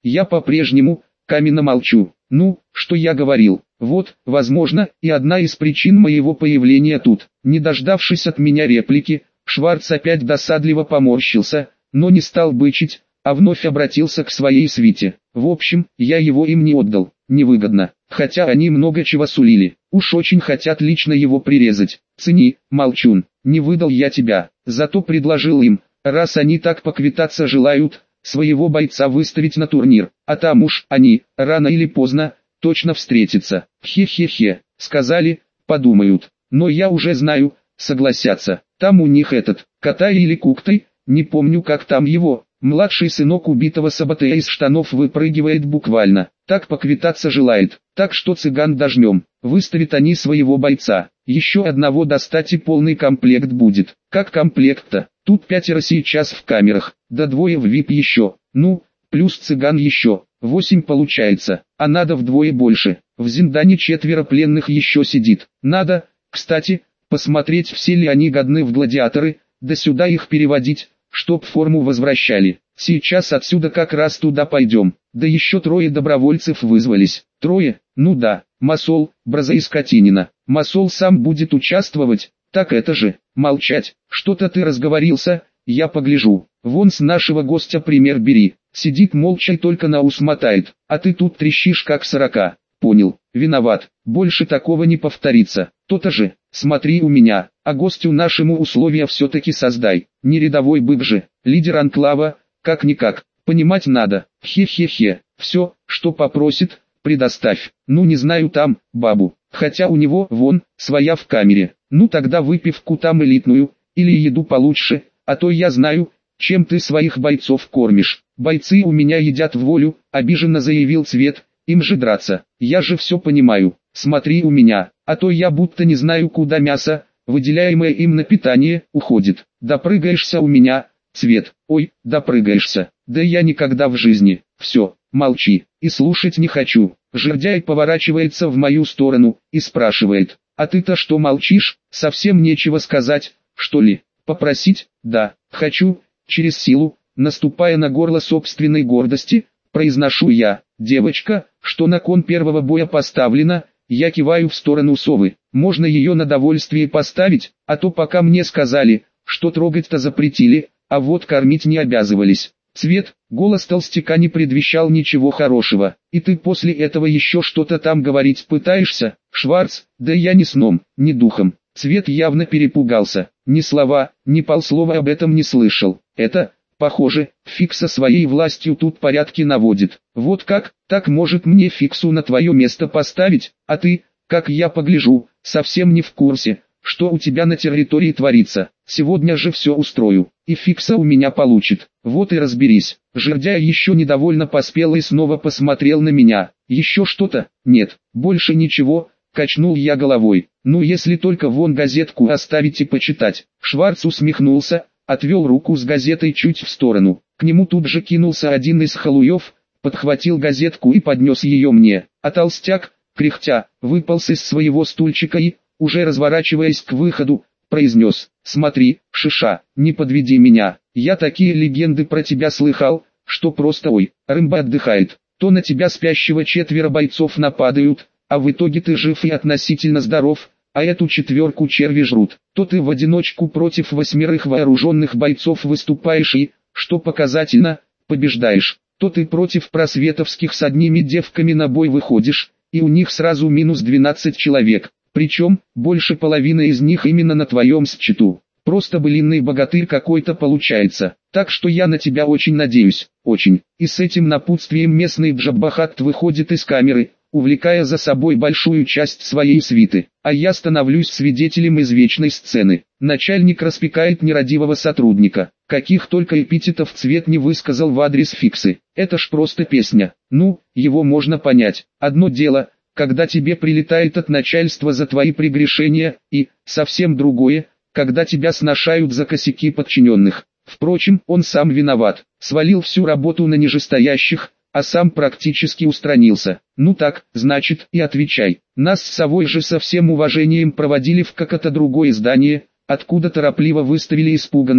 Я по-прежнему каменно молчу. Ну, что я говорил? Вот, возможно, и одна из причин моего появления тут. Не дождавшись от меня реплики, Шварц опять досадливо поморщился, но не стал бычить, а вновь обратился к своей свите. В общем, я его им не отдал, невыгодно, хотя они много чего сулили. Уж очень хотят лично его прирезать. Цени, молчун, не выдал я тебя, зато предложил им, раз они так поквитаться желают, своего бойца выставить на турнир, а там уж они, рано или поздно, точно встретятся. Хе-хе-хе, сказали, подумают, но я уже знаю, согласятся. Там у них этот, Катай или Куктай, не помню как там его, младший сынок убитого Сабатея из штанов выпрыгивает буквально, так поквитаться желает, так что цыган дожмем, выставят они своего бойца, еще одного достать и полный комплект будет. Как комплект-то? Тут 5 сейчас в камерах, да 2 в VIP еще, ну, плюс цыган еще, 8 получается, а надо вдвое больше. В Зиндане 4 пленных еще сидит. Надо, кстати, посмотреть, все ли они годны в гладиаторы, да сюда их переводить, чтоб форму возвращали. Сейчас отсюда как раз туда пойдем. Да еще 3 добровольцев вызвались. 3? Ну да, Масол, Браза и Скотинина. Масол сам будет участвовать, так это же, молчать. Что-то ты разговорился, я погляжу. Вон с нашего гостя пример бери. Сидит молча и только на ус мотает, а ты тут трещишь как сорока. Понял, виноват, больше такого не повторится. То-то же, смотри у меня, а гостю нашему условия все-таки создай. Не рядовой бык же, лидер анклава, как-никак, понимать надо. Хе-хе-хе, все, что попросит, предоставь. Ну не знаю там, бабу, хотя у него, вон, своя в камере. Ну тогда выпивку там элитную, или еду получше, а то я знаю, чем ты своих бойцов кормишь. Бойцы у меня едят в волю, обиженно заявил Цвет, им же драться. Я же все понимаю, смотри у меня, а то я будто не знаю куда мясо, выделяемое им на питание, уходит. Допрыгаешься у меня, Цвет, ой, допрыгаешься, да я никогда в жизни. Все, молчи, и слушать не хочу. Жердяй поворачивается в мою сторону, и спрашивает, а ты-то что молчишь, совсем нечего сказать, что ли? Попросить? Да, хочу, через силу, наступая на горло собственной гордости, произношу я. Девочка, что на кон первого боя поставлена, я киваю в сторону совы. Можно ее на довольствие поставить, а то пока мне сказали, что трогать-то запретили, а вот кормить не обязывались. Цвет, голос толстяка не предвещал ничего хорошего. И ты после этого еще что-то там говорить пытаешься, Шварц? Да я ни сном, ни духом. Цвет явно перепугался. Ни слова, ни полслова об этом не слышал. Это, похоже, Фикса своей властью тут порядки наводит. Вот как, так может мне Фиксу на твое место поставить, а ты, как я погляжу, совсем не в курсе, что у тебя на территории творится. Сегодня же все устрою, и Фикса у меня получит. Вот и разберись. Жердяй еще недовольно поспел и снова посмотрел на меня. Еще что-то? Нет, больше ничего. Качнул я головой. Ну если только вон газетку оставить и почитать. Шварц усмехнулся, отвел руку с газетой чуть в сторону. К нему тут же кинулся один из халуев, подхватил газетку и поднес ее мне. А толстяк, кряхтя, выполз из своего стульчика и, уже разворачиваясь к выходу, произнес: «Смотри, Шиша, не подведи меня. Я такие легенды про тебя слыхал, что просто ой, рымба отдыхает. То на тебя спящего 4 бойцов нападают, а в итоге ты жив и относительно здоров, а эту 4 черви жрут. То ты в одиночку против 8 вооруженных бойцов выступаешь и, что показательно, побеждаешь. То ты против просветовских с одними девками на бой выходишь, и у них сразу минус 12 человек, причем, больше половины из них именно на твоем счету. Просто былинный богатырь какой-то получается. Так что я на тебя очень надеюсь, очень». И с этим напутствием местный Джаббахат выходит из камеры, увлекая за собой большую часть своей свиты, а я становлюсь свидетелем извечной сцены. Начальник распекает нерадивого сотрудника, каких только эпитетов Цвет не высказал в адрес Фиксы. Это ж просто песня. Ну, его можно понять. Одно дело, когда тебе прилетает от начальства за твои прегрешения, и, совсем другое, когда тебя сношают за косяки подчиненных. Впрочем, он сам виноват, свалил всю работу на нижестоящих, а сам практически устранился. Ну так, значит, и отвечай. Нас с совой же со всем уважением проводили в какое-то другое здание, откуда торопливо выставили испуганную,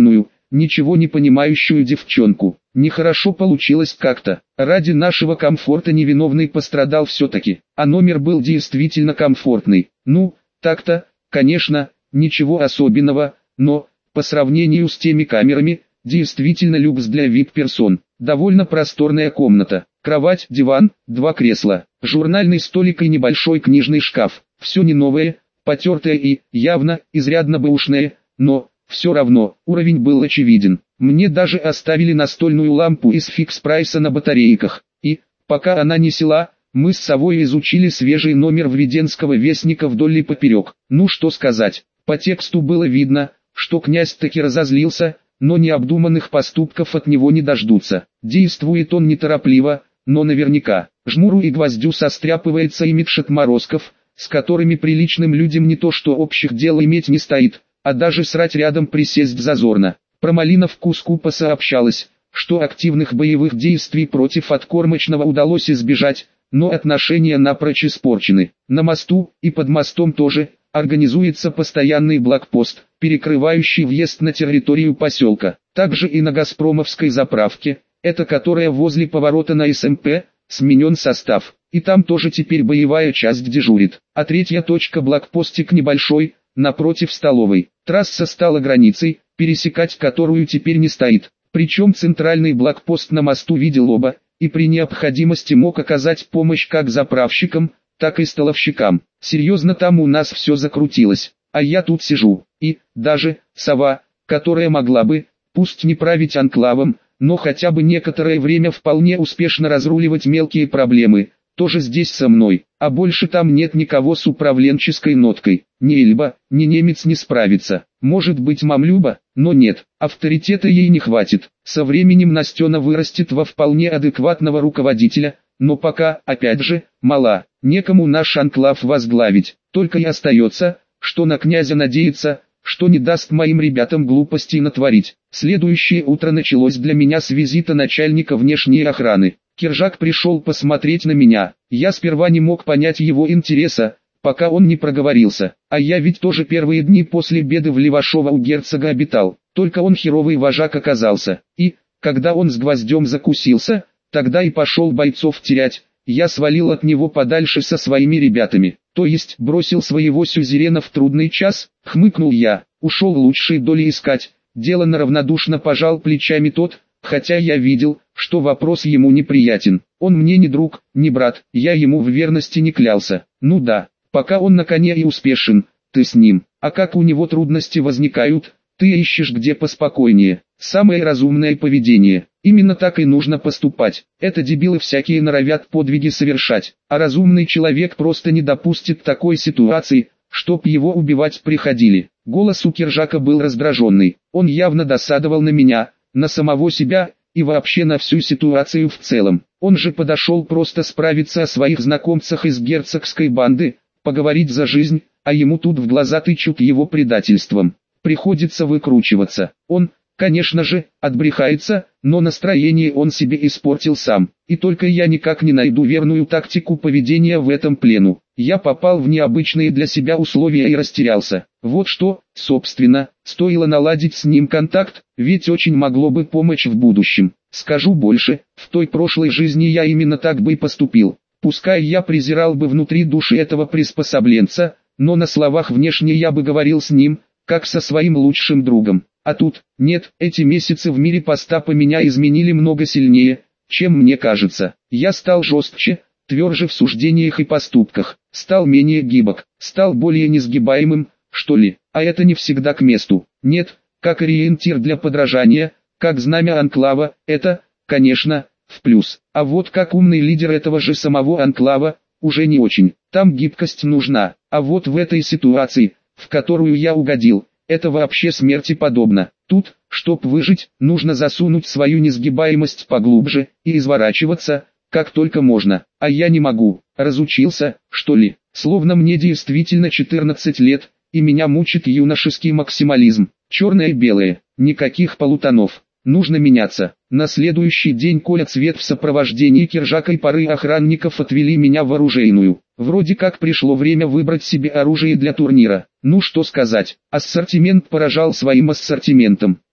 ничего не понимающую девчонку. Нехорошо получилось как-то. Ради нашего комфорта невиновный пострадал все-таки. А номер был действительно комфортный. Ну, так-то, конечно, ничего особенного, но, по сравнению с теми камерами, действительно люкс для VIP-персон. Довольно просторная комната. Кровать, диван, 2 кресла, журнальный столик и небольшой книжный шкаф. Все не новое, потертое и, явно, изрядно бэушное, но, все равно, уровень был очевиден. Мне даже оставили настольную лампу из фикс-прайса на батарейках. И, пока она не села, мы с совой изучили свежий номер Введенского вестника вдоль и поперек. Ну что сказать, по тексту было видно, что князь таки разозлился, но необдуманных поступков от него не дождутся. Действует он неторопливо, но наверняка. Жмуру и Гвоздю состряпывается и микшет отморозков, с которыми приличным людям не то что общих дел иметь не стоит, а даже срать рядом присесть зазорно. Про Малиновку скупо сообщалось, что активных боевых действий против Откормочного удалось избежать, но отношения напрочь испорчены. На мосту, и под мостом тоже, организуется постоянный блокпост, перекрывающий въезд на территорию поселка. Также и на Газпромовской заправке, это которая возле поворота на СМП, сменен состав, и там тоже теперь боевая часть дежурит. А третья точка блокпостик небольшой, напротив столовой. Трасса стала границей, пересекать которую теперь не стоит. Причем центральный блокпост на мосту видел оба, и при необходимости мог оказать помощь как заправщикам, так и столовщикам. Серьезно там у нас все закрутилось, а я тут сижу, и, даже, сова, которая могла бы, пусть не править анклавом, но хотя бы некоторое время вполне успешно разруливать мелкие проблемы, тоже здесь со мной, а больше там нет никого с управленческой ноткой. Ни Эльба, ни немец не справится. Может быть мамлюба, но нет, авторитета ей не хватит. Со временем Настена вырастет во вполне адекватного руководителя, но пока, опять же, мала. Некому наш анклав возглавить, только и остается, что на князя надеяться, что не даст моим ребятам глупостей натворить. Следующее утро началось для меня с визита начальника внешней охраны. Киржак пришел посмотреть на меня. Я сперва не мог понять его интереса, пока он не проговорился. А я ведь тоже первые дни после беды в Левашово у герцога обитал. Только он херовый вожак оказался. И, когда он с Гвоздем закусился, тогда и пошел бойцов терять. Я свалил от него подальше со своими ребятами. То есть бросил своего сюзерена в трудный час, хмыкнул я. Ушел лучшие доли искать. Делано равнодушно пожал плечами тот, хотя я видел, что вопрос ему неприятен. Он мне не друг, не брат, я ему в верности не клялся. Ну да, пока он на коне и успешен, ты с ним. А как у него трудности возникают, ты ищешь где поспокойнее. Самое разумное поведение. Именно так и нужно поступать. Это дебилы всякие норовят подвиги совершать. А разумный человек просто не допустит такой ситуации, чтоб его убивать приходили. Голос у Киржака был раздраженный. Он явно досадовал на меня, на самого себя и вообще на всю ситуацию в целом. Он же подошел просто справиться о своих знакомцах из герцогской банды, поговорить за жизнь, а ему тут в глаза тычут его предательством. Приходится выкручиваться. Он, конечно же, отбрехается, но настроение он себе испортил сам. И только я никак не найду верную тактику поведения в этом плену. Я попал в необычные для себя условия и растерялся. Вот что, собственно, стоило наладить с ним контакт, ведь очень могло бы помочь в будущем. Скажу больше, в той прошлой жизни я именно так бы и поступил. Пускай я презирал бы внутри души этого приспособленца, но на словах внешне я бы говорил с ним, как со своим лучшим другом. А тут, нет, эти месяцы в мире Постапа меня изменили много сильнее, чем мне кажется. Я стал жестче, тверже в суждениях и поступках, стал менее гибок, стал более несгибаемым, что ли, а это не всегда к месту. Нет, как ориентир для подражания, как знамя анклава, это, конечно, в плюс. А вот как умный лидер этого же самого анклава, уже не очень. Там гибкость нужна, а вот в этой ситуации, в которую я угодил, это вообще смерти подобно. Тут, чтоб выжить, нужно засунуть свою несгибаемость поглубже и изворачиваться, как только можно. А я не могу. Разучился, что ли? Словно мне действительно 14 лет, и меня мучит юношеский максимализм. Черное-белое, никаких полутонов. Нужно меняться. На следующий день Коля Цвет в сопровождении Киржака и пары охранников отвели меня в оружейную. Вроде как пришло время выбрать себе оружие для турнира. Ну что сказать, ассортимент поражал своим ассортиментом.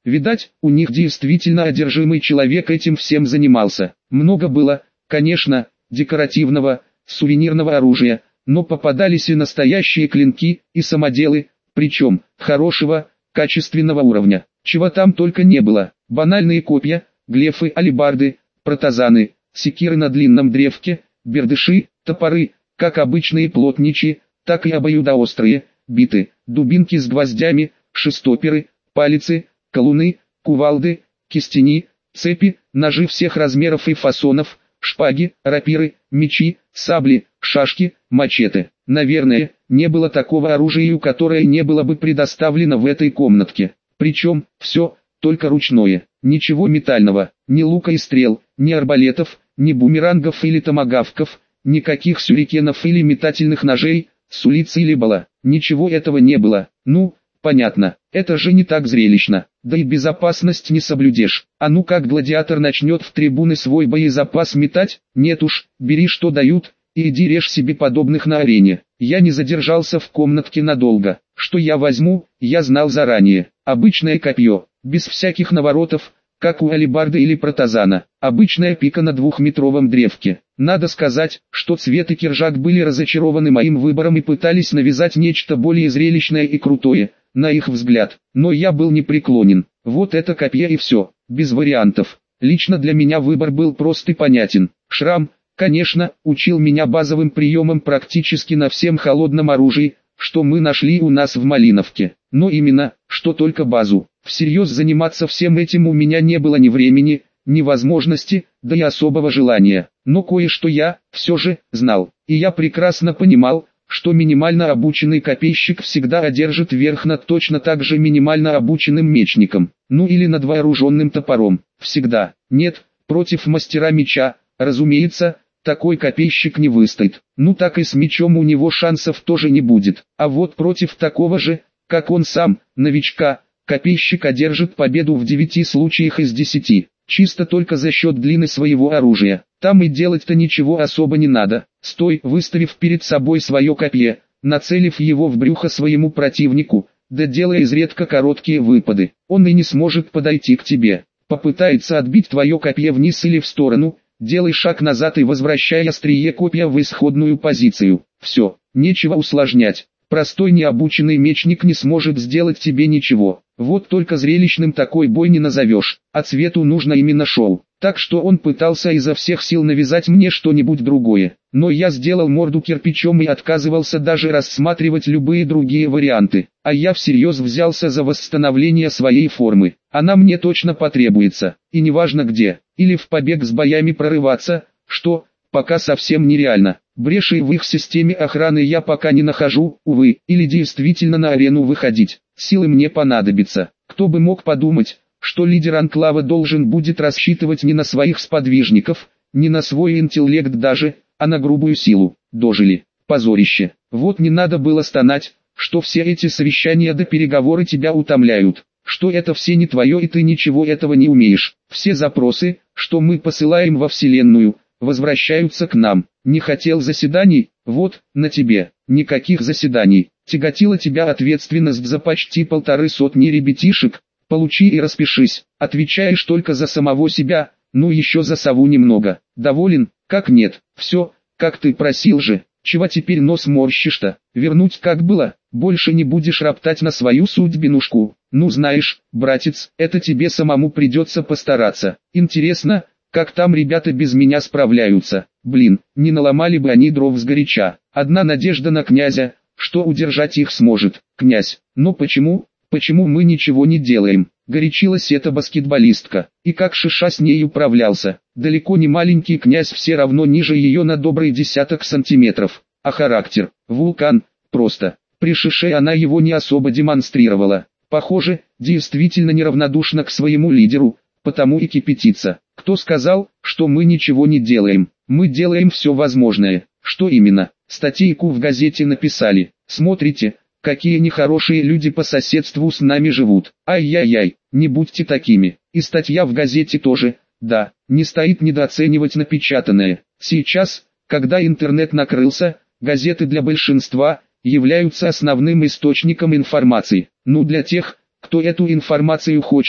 Видать, у них действительно одержимый человек этим всем занимался. Много было, конечно, декоративного, сувенирного оружия, но попадались и настоящие клинки, и самоделы, причем, хорошего, качественного уровня. Чего там только не было. Банальные копья, глефы, алебарды, протазаны, секиры на длинном древке, бердыши, топоры, как обычные плотничьи, так и обоюдоострые, биты, дубинки с гвоздями, шестоперы, палицы, колуны, кувалды, кистени, цепи, ножи всех размеров и фасонов, шпаги, рапиры, мечи, сабли, шашки, мачете. Наверное, не было такого оружия, которое не было бы предоставлено в этой комнатке. Причем, все, только ручное, ничего метального, ни лука и стрел, ни арбалетов, ни бумерангов или томагавков, никаких сюрикенов или метательных ножей, с улицы или бала. Ничего этого не было. Ну, понятно, это же не так зрелищно, да и безопасность не соблюдешь. А ну как гладиатор начнет в трибуны свой боезапас метать, нет уж, бери что дают, и иди режь себе подобных на арене. Я не задержался в комнатке надолго. Что я возьму, я знал заранее. Обычное копье, без всяких наворотов, как у алебарды или протазана. Обычная пика на 2-метровом древке. Надо сказать, что Цвет и Киржак были разочарованы моим выбором и пытались навязать нечто более зрелищное и крутое, на их взгляд. Но я был непреклонен. Вот это копье и все, без вариантов. Лично для меня выбор был прост и понятен. Шрам, конечно, учил меня базовым приемам практически на всем холодном оружии, что мы нашли у нас в Малиновке. Но именно, что только базу. Всерьез заниматься всем этим у меня не было ни времени, ни возможности, да и особого желания. Но кое-что я, все же, знал. И я прекрасно понимал, что минимально обученный копейщик всегда одержит верх над точно так же минимально обученным мечником. Ну или над вооруженным топором. Всегда. Нет, против мастера меча, разумеется, такой копейщик не выстоит. Ну так и с мечом у него шансов тоже не будет. А вот против такого же, как он сам, новичка, копейщик одержит победу в 9 случаях из 10. Чисто только за счет длины своего оружия. Там и делать-то ничего особо не надо. Стой, выставив перед собой свое копье, нацелив его в брюхо своему противнику, да делая изредка короткие выпады. Он и не сможет подойти к тебе. Попытается отбить твое копье вниз или в сторону, делай шаг назад и возвращай острие копья в исходную позицию. Все, нечего усложнять. Простой необученный мечник не сможет сделать тебе ничего. Вот только зрелищным такой бой не назовешь, а Цвету нужно именно шоу. Так что он пытался изо всех сил навязать мне что-нибудь другое. Но я сделал морду кирпичом и отказывался даже рассматривать любые другие варианты. А я всерьез взялся за восстановление своей формы. Она мне точно потребуется. И неважно где. Или в побег с боями прорываться, что, пока совсем нереально. Брешей в их системе охраны я пока не нахожу, увы, или действительно на арену выходить. Силы мне понадобятся. Кто бы мог подумать, что лидер анклава должен будет рассчитывать не на своих сподвижников, не на свой интеллект даже, а на грубую силу. Дожили. Позорище. Вот не надо было стонать, что все эти совещания да переговоры тебя утомляют. Что это все не твое и ты ничего этого не умеешь. Все запросы, что мы посылаем во Вселенную, возвращаются к нам. Не хотел заседаний? Вот, на тебе. Никаких заседаний. Тяготила тебя ответственность за почти 150 ребятишек? Получи и распишись. Отвечаешь только за самого себя, ну еще за сову немного. Доволен? Как нет? Все, как ты просил же. Чего теперь нос морщишь-то? Вернуть как было? Больше не будешь роптать на свою судьбинушку. Ну знаешь, братец, это тебе самому придется постараться. Интересно, как там ребята без меня справляются? Блин, не наломали бы они дров сгоряча. Одна надежда на князя, что удержать их сможет. Князь, но почему мы ничего не делаем? Горячилась эта баскетболистка. И как Шиша с ней управлялся. Далеко не маленький князь, все равно ниже ее на добрый 10 сантиметров. А характер, вулкан, просто. При Шише она его не особо демонстрировала. Похоже, действительно неравнодушна к своему лидеру, потому и кипятится. Кто сказал, что мы ничего не делаем? Мы делаем все возможное. Что именно? Статейку в газете написали. Смотрите, какие нехорошие люди по соседству с нами живут. Ай-яй-яй, не будьте такими. И статья в газете тоже, да, не стоит недооценивать напечатанное. Сейчас, когда интернет накрылся, газеты для большинства являются основным источником информации. Ну для тех, кто эту информацию хочет,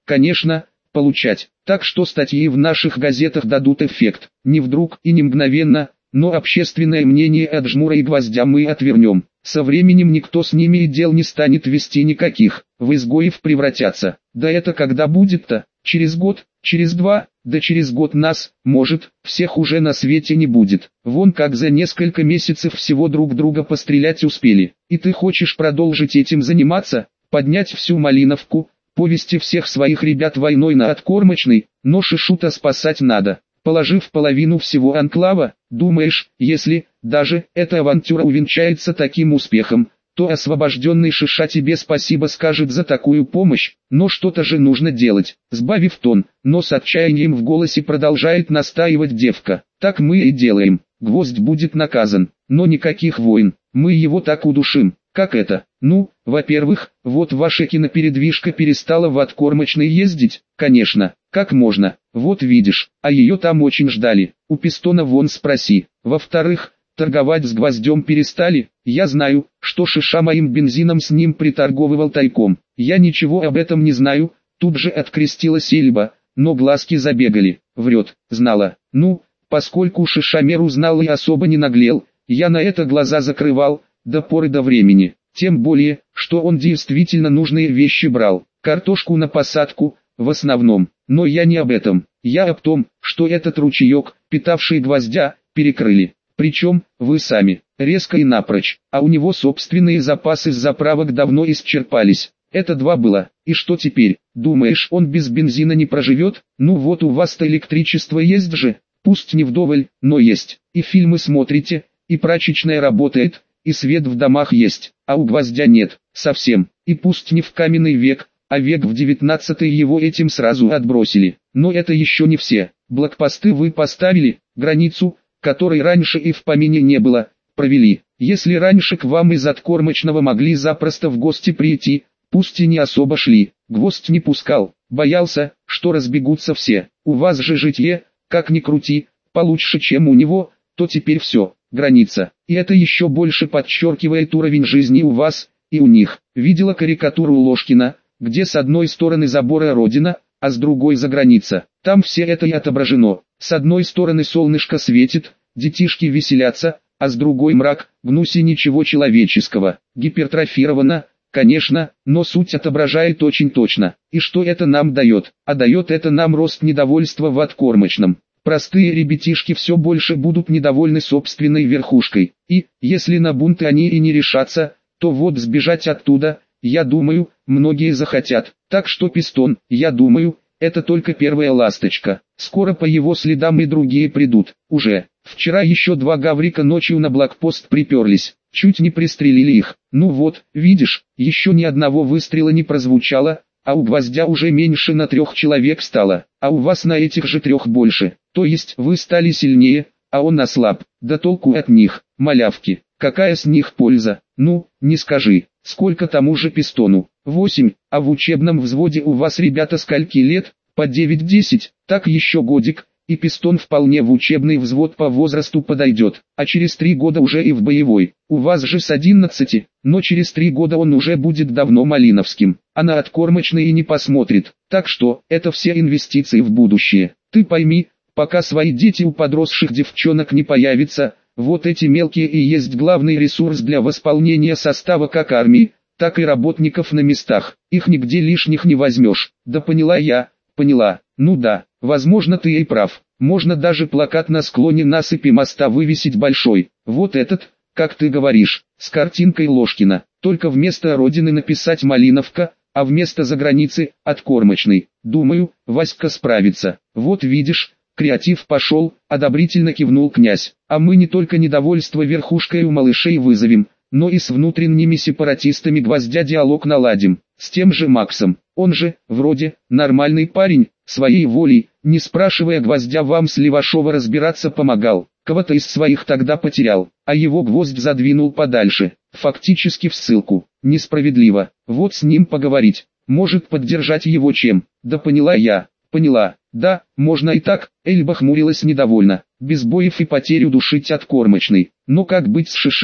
конечно, получать. Так что статьи в наших газетах дадут эффект. Не вдруг и не мгновенно, но общественное мнение от Жмура и Гвоздя мы отвернем. Со временем никто с ними и дел не станет вести никаких. В изгоев превратятся. Да это когда будет-то? Через год, через два, да через год нас, может, всех уже на свете не будет. Вон как за несколько месяцев всего друг друга пострелять успели. И ты хочешь продолжить этим заниматься, поднять всю Малиновку, повести всех своих ребят войной на откормочной, но Шишута спасать надо. Положив половину всего анклава, думаешь, если, даже, эта авантюра увенчается таким успехом, то освобожденный Шиша тебе спасибо скажет за такую помощь, но что-то же нужно делать. Сбавив тон, но с отчаянием в голосе продолжает настаивать девка. Так мы и делаем. Гвоздь будет наказан, но никаких войн, мы его так удушим. Как это? Ну, во-первых, вот ваша кинопередвижка перестала в откормочной ездить, конечно, как можно, вот видишь, а ее там очень ждали, у Пистона вон спроси. Во-вторых, торговать с Гвоздем перестали, я знаю, что Шиша моим бензином с ним приторговывал тайком, я ничего об этом не знаю, тут же открестилась Эльба, но глазки забегали, врет, знала, ну, поскольку Шиша меру знал и особо не наглел, я на это глаза закрывал, до поры до времени, тем более, что он действительно нужные вещи брал, картошку на посадку, в основном, но я не об этом, я об том, что этот ручеек, питавший Гвоздя, перекрыли, причем, вы сами, резко и напрочь, а у него собственные запасы с заправок давно исчерпались, это два было, и что теперь, думаешь он без бензина не проживет, ну вот у вас-то электричество есть же, пусть не вдоволь, но есть, и фильмы смотрите, и прачечная работает, и свет в домах есть, а у Гвоздя нет, совсем, и пусть не в каменный век, а век в 19-й его этим сразу отбросили. Но это еще не все, блокпосты вы поставили, границу, которой раньше и в помине не было, провели. Если раньше к вам из откормочного могли запросто в гости прийти, пусть и не особо шли, Гвоздь не пускал, боялся, что разбегутся все. У вас же житье, как ни крути, получше чем у него, то теперь все. Граница, и это еще больше подчеркивает уровень жизни у вас, и у них. Видела карикатуру Ложкина, где с одной стороны забора Родина, а с другой за граница. Там все это и отображено. С одной стороны солнышко светит, детишки веселятся, а с другой мрак, гнуси ничего человеческого. Гипертрофировано, конечно, но суть отображает очень точно. И что это нам дает? А дает это нам рост недовольства в откормочном. Простые ребятишки все больше будут недовольны собственной верхушкой, и, если на бунты они и не решатся, то вот сбежать оттуда, я думаю, многие захотят. Так что Пистон, я думаю, это только первая ласточка. Скоро по его следам и другие придут. Уже, вчера еще два гаврика ночью на блокпост приперлись, чуть не пристрелили их. Ну вот, видишь, еще ни одного выстрела не прозвучало, а у Гвоздя уже меньше на 3 человек стало, а у вас на этих же 3 больше. То есть вы стали сильнее, а он ослаб. Да толку от них, малявки, какая с них польза? Ну, не скажи, сколько тому же Пистону? 8, а в учебном взводе у вас ребята скольки лет? По 9-10, так еще годик, и Пистон вполне в учебный взвод по возрасту подойдет, а через 3 года уже и в боевой. У вас же с 11, но через 3 года он уже будет давно малиновским, а на откормочный и не посмотрит. Так что, это все инвестиции в будущее. Ты пойми, пока свои дети у подросших девчонок не появятся, вот эти мелкие и есть главный ресурс для восполнения состава как армии, так и работников на местах. Их нигде лишних не возьмешь. Да поняла я, поняла. Ну да, возможно ты и прав. Можно даже плакат на склоне насыпи моста вывесить большой. Вот этот, как ты говоришь, с картинкой Ложкина. Только вместо Родины написать Малиновка, а вместо заграницы – откормочный. Думаю, Васька справится. Вот видишь, креатив пошел, одобрительно кивнул князь. А мы не только недовольство верхушкой у малышей вызовем, но и с внутренними сепаратистами Гвоздя диалог наладим. С тем же Максом. Он же, вроде, нормальный парень, своей волей, не спрашивая Гвоздя вам с Левашова разбираться помогал. Кого-то из своих тогда потерял, а его Гвоздь задвинул подальше, фактически в ссылку. Несправедливо. Вот с ним поговорить. Может поддержать его чем? Да поняла я. Поняла. Да, можно и так. Эльба хмурилась недовольно. Без боев и потерю душить откормочный. Но как быть с Шишей?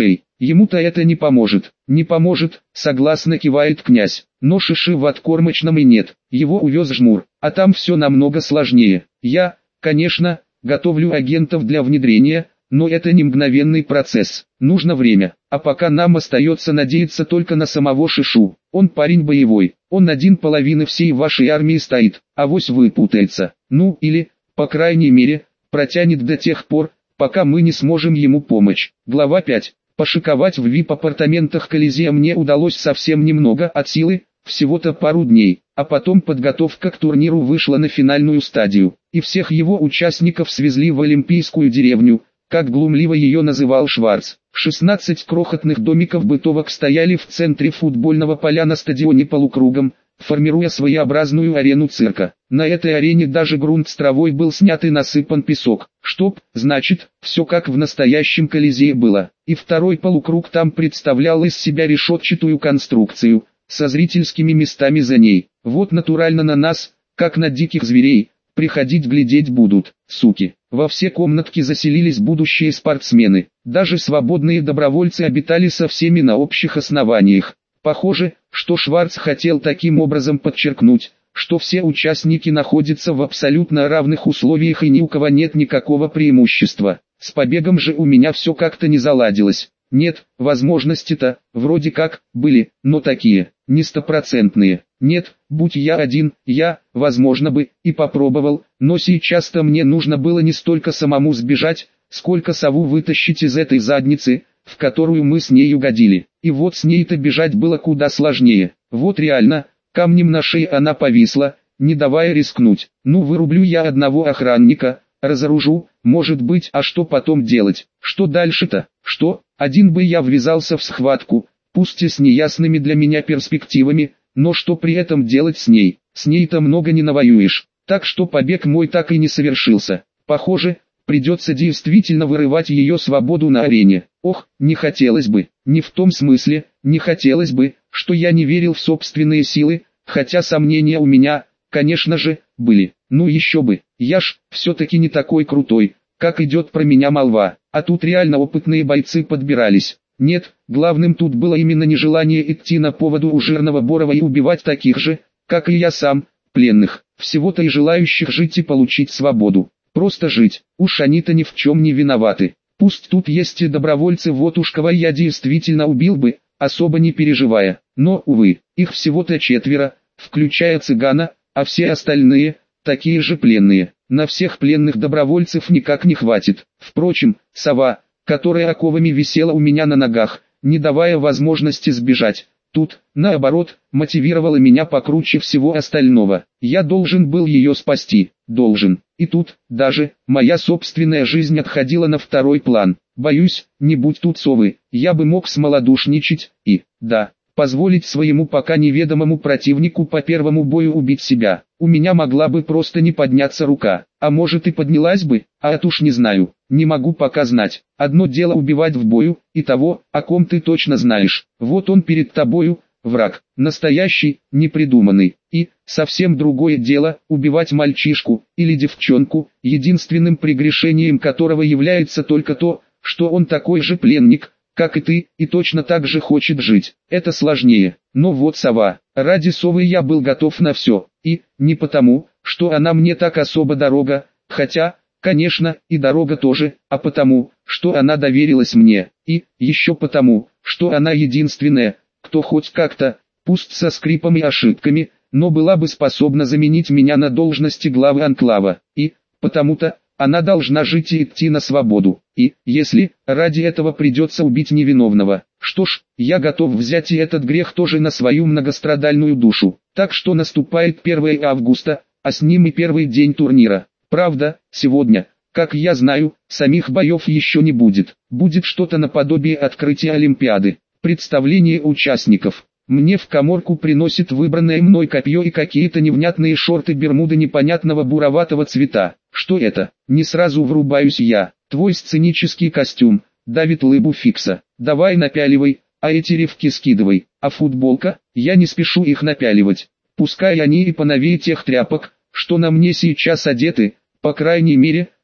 ему-то это не поможет. Не поможет, согласно кивает князь. Но Шиши в откормочном и нет, его увез Жмур, а там все намного сложнее. Я, конечно, готовлю агентов для внедрения, но это не мгновенный процесс, нужно время. А пока нам остается надеяться только на самого Шишу. Он парень боевой, он 1/2 всей вашей армии стоит, авось выпутается. Ну или, по крайней мере, протянет до тех пор, пока мы не сможем ему помочь. Глава 5. Пошиковать в VIP-апартаментах Колизея мне удалось совсем немного от силы, всего-то пару дней, а потом подготовка к турниру вышла на финальную стадию, и всех его участников свезли в Олимпийскую деревню, как глумливо ее называл Шварц. 16 крохотных домиков бытовок стояли в центре футбольного поля на стадионе полукругом, формируя своеобразную арену цирка. На этой арене даже грунт с травой был снят и насыпан песок, чтоб, значит, все как в настоящем Колизее было. И второй полукруг там представлял из себя решетчатую конструкцию, со зрительскими местами за ней. Вот натурально на нас, как на диких зверей, приходить глядеть будут, суки. Во все комнатки заселились будущие спортсмены, даже свободные добровольцы обитали со всеми на общих основаниях. Похоже, что Шварц хотел таким образом подчеркнуть, что все участники находятся в абсолютно равных условиях и ни у кого нет никакого преимущества. С побегом же у меня все как-то не заладилось. Нет, возможности-то, вроде как, были, но такие, не стопроцентные. Нет, будь я один, я, возможно бы, и попробовал, но сейчас-то мне нужно было не столько самому сбежать, сколько сову вытащить из этой задницы, в которую мы с ней угодили. И вот с ней-то бежать было куда сложнее. Вот реально, камнем на шее она повисла, не давая рискнуть. Ну вырублю я одного охранника, разоружу, может быть, а что потом делать? Что дальше-то? Что? Один бы я ввязался в схватку, пусть и с неясными для меня перспективами, но что при этом делать с ней? С ней-то много не навоюешь. Так что побег мой так и не совершился. Похоже, придется действительно вырывать ее свободу на арене. Ох, не хотелось бы, не в том смысле, не хотелось бы, что я не верил в собственные силы, хотя сомнения у меня, конечно же, были. Ну еще бы, я ж, все-таки не такой крутой, как идет про меня молва, а тут реально опытные бойцы подбирались. Нет, главным тут было именно нежелание идти на поводу у жирного Борова и убивать таких же, как и я сам, пленных, всего-то и желающих жить и получить свободу. Просто жить, уж они-то ни в чем не виноваты. Пусть тут есть и добровольцы, вот уж кого я действительно убил бы, особо не переживая. Но, увы, их всего-то 4, включая цыгана, а все остальные, такие же пленные. На всех пленных добровольцев никак не хватит. Впрочем, сова, которая оковами висела у меня на ногах, не давая возможности сбежать, тут, наоборот, мотивировала меня покруче всего остального. Я должен был ее спасти, должен. И тут, даже, моя собственная жизнь отходила на второй план. Боюсь, не будь тут совы, я бы мог смолодушничать и, да, позволить своему пока неведомому противнику по первому бою убить себя. У меня могла бы просто не подняться рука, а может и поднялась бы, а это уж не знаю, не могу пока знать. Одно дело убивать в бою, и того, о ком ты точно знаешь. Вот он перед тобою, враг, настоящий, непридуманный. И, совсем другое дело, убивать мальчишку, или девчонку, единственным прегрешением которого является только то, что он такой же пленник, как и ты, и точно так же хочет жить. Это сложнее. Но вот сова. Ради совы я был готов на все. И, не потому, что она мне так особо дорога, хотя, конечно, и дорога тоже, а потому, что она доверилась мне. И, еще потому, что она единственная, кто хоть как-то, пусть со скрипом и ошибками, но была бы способна заменить меня на должности главы анклава. И, потому-то, она должна жить и идти на свободу. И, если, ради этого придется убить невиновного, что ж, я готов взять и этот грех тоже на свою многострадальную душу. Так что наступает 1 августа, а с ним и первый день турнира. Правда, сегодня, как я знаю, самих боев еще не будет. Будет что-то наподобие открытия Олимпиады. Представление участников. Мне в каморку приносит выбранное мной копье и какие-то невнятные шорты-бермуды непонятного буроватого цвета. Что это? Не сразу врубаюсь я. Твой сценический костюм, давит лыбу Фикса. Давай напяливай, а эти ревки скидывай. А футболка? Я не спешу их напяливать. Пускай они и поновее тех тряпок, что на мне сейчас одеты, по крайней мере,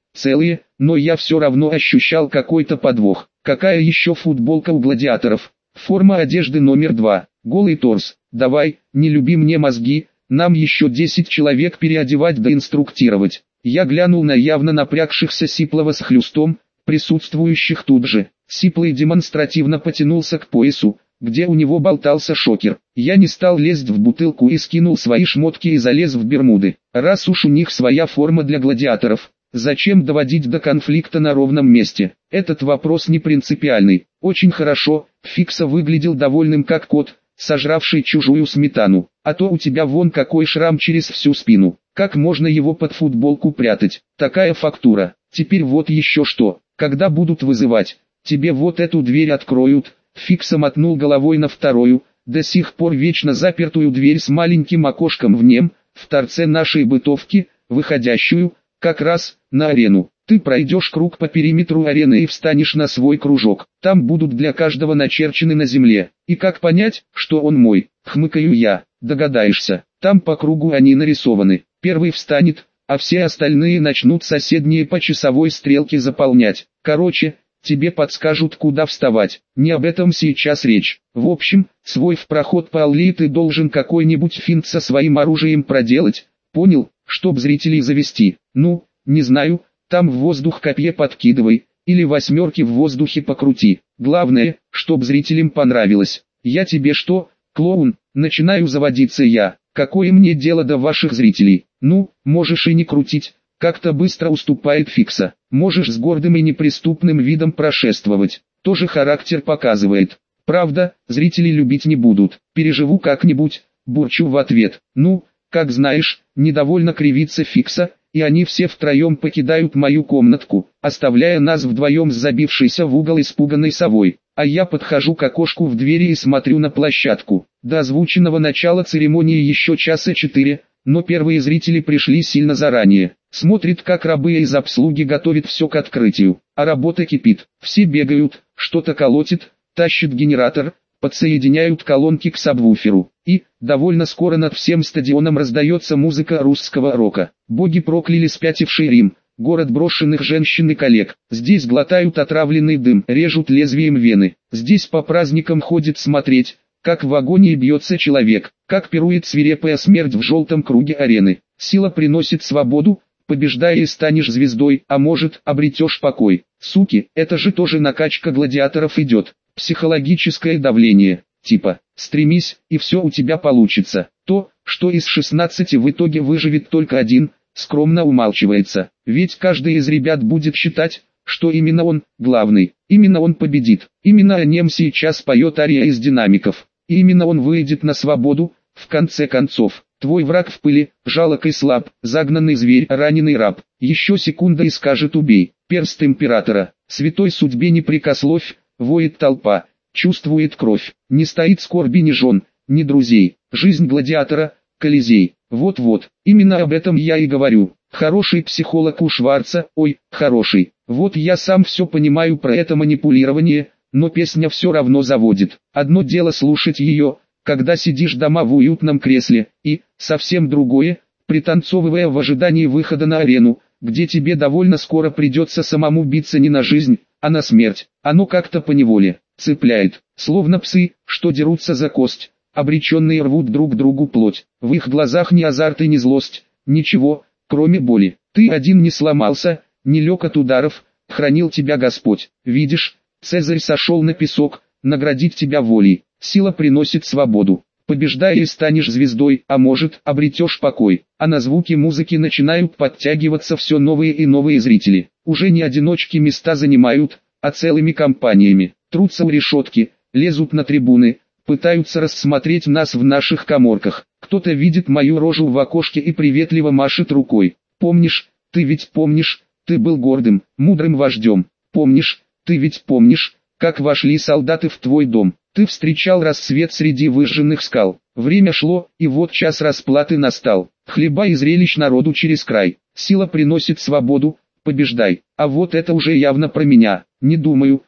целые, но я все равно ощущал какой-то подвох. Какая еще футболка у гладиаторов? Форма одежды номер 2, голый торс. Давай, не люби мне мозги, нам еще 10 человек переодевать да инструктировать. Я глянул на явно напрягшихся Сиплова с Хлюстом, присутствующих тут же. Сиплый демонстративно потянулся к поясу, где у него болтался шокер. Я не стал лезть в бутылку и скинул свои шмотки и залез в бермуды. Раз уж у них своя форма для гладиаторов, зачем доводить до конфликта на ровном месте? Этот вопрос не принципиальный. Очень хорошо, Фикса выглядел довольным как кот, сожравший чужую сметану. А то у тебя вон какой шрам через всю спину. Как можно его под футболку прятать? Такая фактура. Теперь вот еще что. Когда будут вызывать, тебе вот эту дверь откроют. Фикса мотнул головой на вторую, до сих пор вечно запертую дверь с маленьким окошком в нем, в торце нашей бытовки, выходящую, как раз, на арену. Ты пройдешь круг по периметру арены и встанешь на свой кружок. Там будут для каждого начерчены на земле. И как понять, что он мой? Хмыкаю я. Догадаешься. Там по кругу они нарисованы. Первый встанет, а все остальные начнут соседние по часовой стрелке заполнять. Короче, тебе подскажут, куда вставать. Не об этом сейчас речь. В общем, свой в проход по аллее ты должен какой-нибудь финт со своим оружием проделать. Понял? Чтоб зрителей завести. Ну, не знаю, там в воздух копье подкидывай, или восьмерки в воздухе покрути. Главное, чтоб зрителям понравилось. Я тебе что, клоун? Начинаю заводиться я. Какое мне дело до ваших зрителей? Ну, можешь и не крутить. Как-то быстро уступает Фикса. Можешь с гордым и неприступным видом прошествовать. Тоже характер показывает. Правда, зрители любить не будут. Переживу как-нибудь, бурчу в ответ. Ну, как знаешь, недовольно кривится Фикса, и они все втроем покидают мою комнатку, оставляя нас вдвоем с забившейся в угол испуганной совой. А я подхожу к окошку в двери и смотрю на площадку. До озвученного начала церемонии еще часа 4, но первые зрители пришли сильно заранее. Смотрит, как рабы из обслуги готовят все к открытию, а работа кипит. Все бегают, что-то колотит, тащит генератор, подсоединяют колонки к сабвуферу. И, довольно скоро над всем стадионом раздается музыка русского рока. Боги прокляли спятивший Рим, город брошенных женщин и коллег. Здесь глотают отравленный дым, режут лезвием вены. Здесь по праздникам ходит смотреть, как в агонии бьется человек, как пирует свирепая смерть в желтом круге арены. Сила приносит свободу, побеждая и станешь звездой, а может, обретешь покой. Суки, это же тоже накачка гладиаторов идет. Психологическое давление, типа, стремись, и все у тебя получится. То, что из 16 в итоге выживет только один, скромно умалчивается. Ведь каждый из ребят будет считать, что именно он, главный, именно он победит. Именно о нем сейчас поет ария из динамиков. И именно он выйдет на свободу, в конце концов. Твой враг в пыли, жалок и слаб, загнанный зверь, раненый раб. Еще секунда и скажет убей. Перст императора, святой судьбе не прикословь, воет толпа, чувствует кровь. Не стоит скорби ни жен, ни друзей. Жизнь гладиатора, Колизей. Вот-вот, именно об этом я и говорю. Хороший психолог у Шварца, ой, хороший. Вот я сам все понимаю про это манипулирование, но песня все равно заводит. Одно дело слушать ее, когда сидишь дома в уютном кресле, и, совсем другое, пританцовывая в ожидании выхода на арену, где тебе довольно скоро придется самому биться не на жизнь, а на смерть. Оно как-то поневоле цепляет, словно псы, что дерутся за кость, обреченные рвут друг другу плоть. В их глазах ни азарт и ни злость, ничего, кроме боли. Ты один не сломался, не лег от ударов, хранил тебя Господь. Видишь, Цезарь сошел на песок, наградить тебя волей. Сила приносит свободу. Побеждая и станешь звездой, а может, обретешь покой. А на звуки музыки начинают подтягиваться все новые и новые зрители. Уже не одиночки места занимают, а целыми компаниями. Трутся у решетки, лезут на трибуны, пытаются рассмотреть нас в наших каморках. Кто-то видит мою рожу в окошке и приветливо машет рукой. Помнишь, ты ведь помнишь, ты был гордым, мудрым вождем. Помнишь, ты ведь помнишь, как вошли солдаты в твой дом. Ты встречал рассвет среди выжженных скал. Время шло, и вот час расплаты настал. Хлеба и зрелищ народу через край. Сила приносит свободу, побеждай. А вот это уже явно про меня. Не думаю,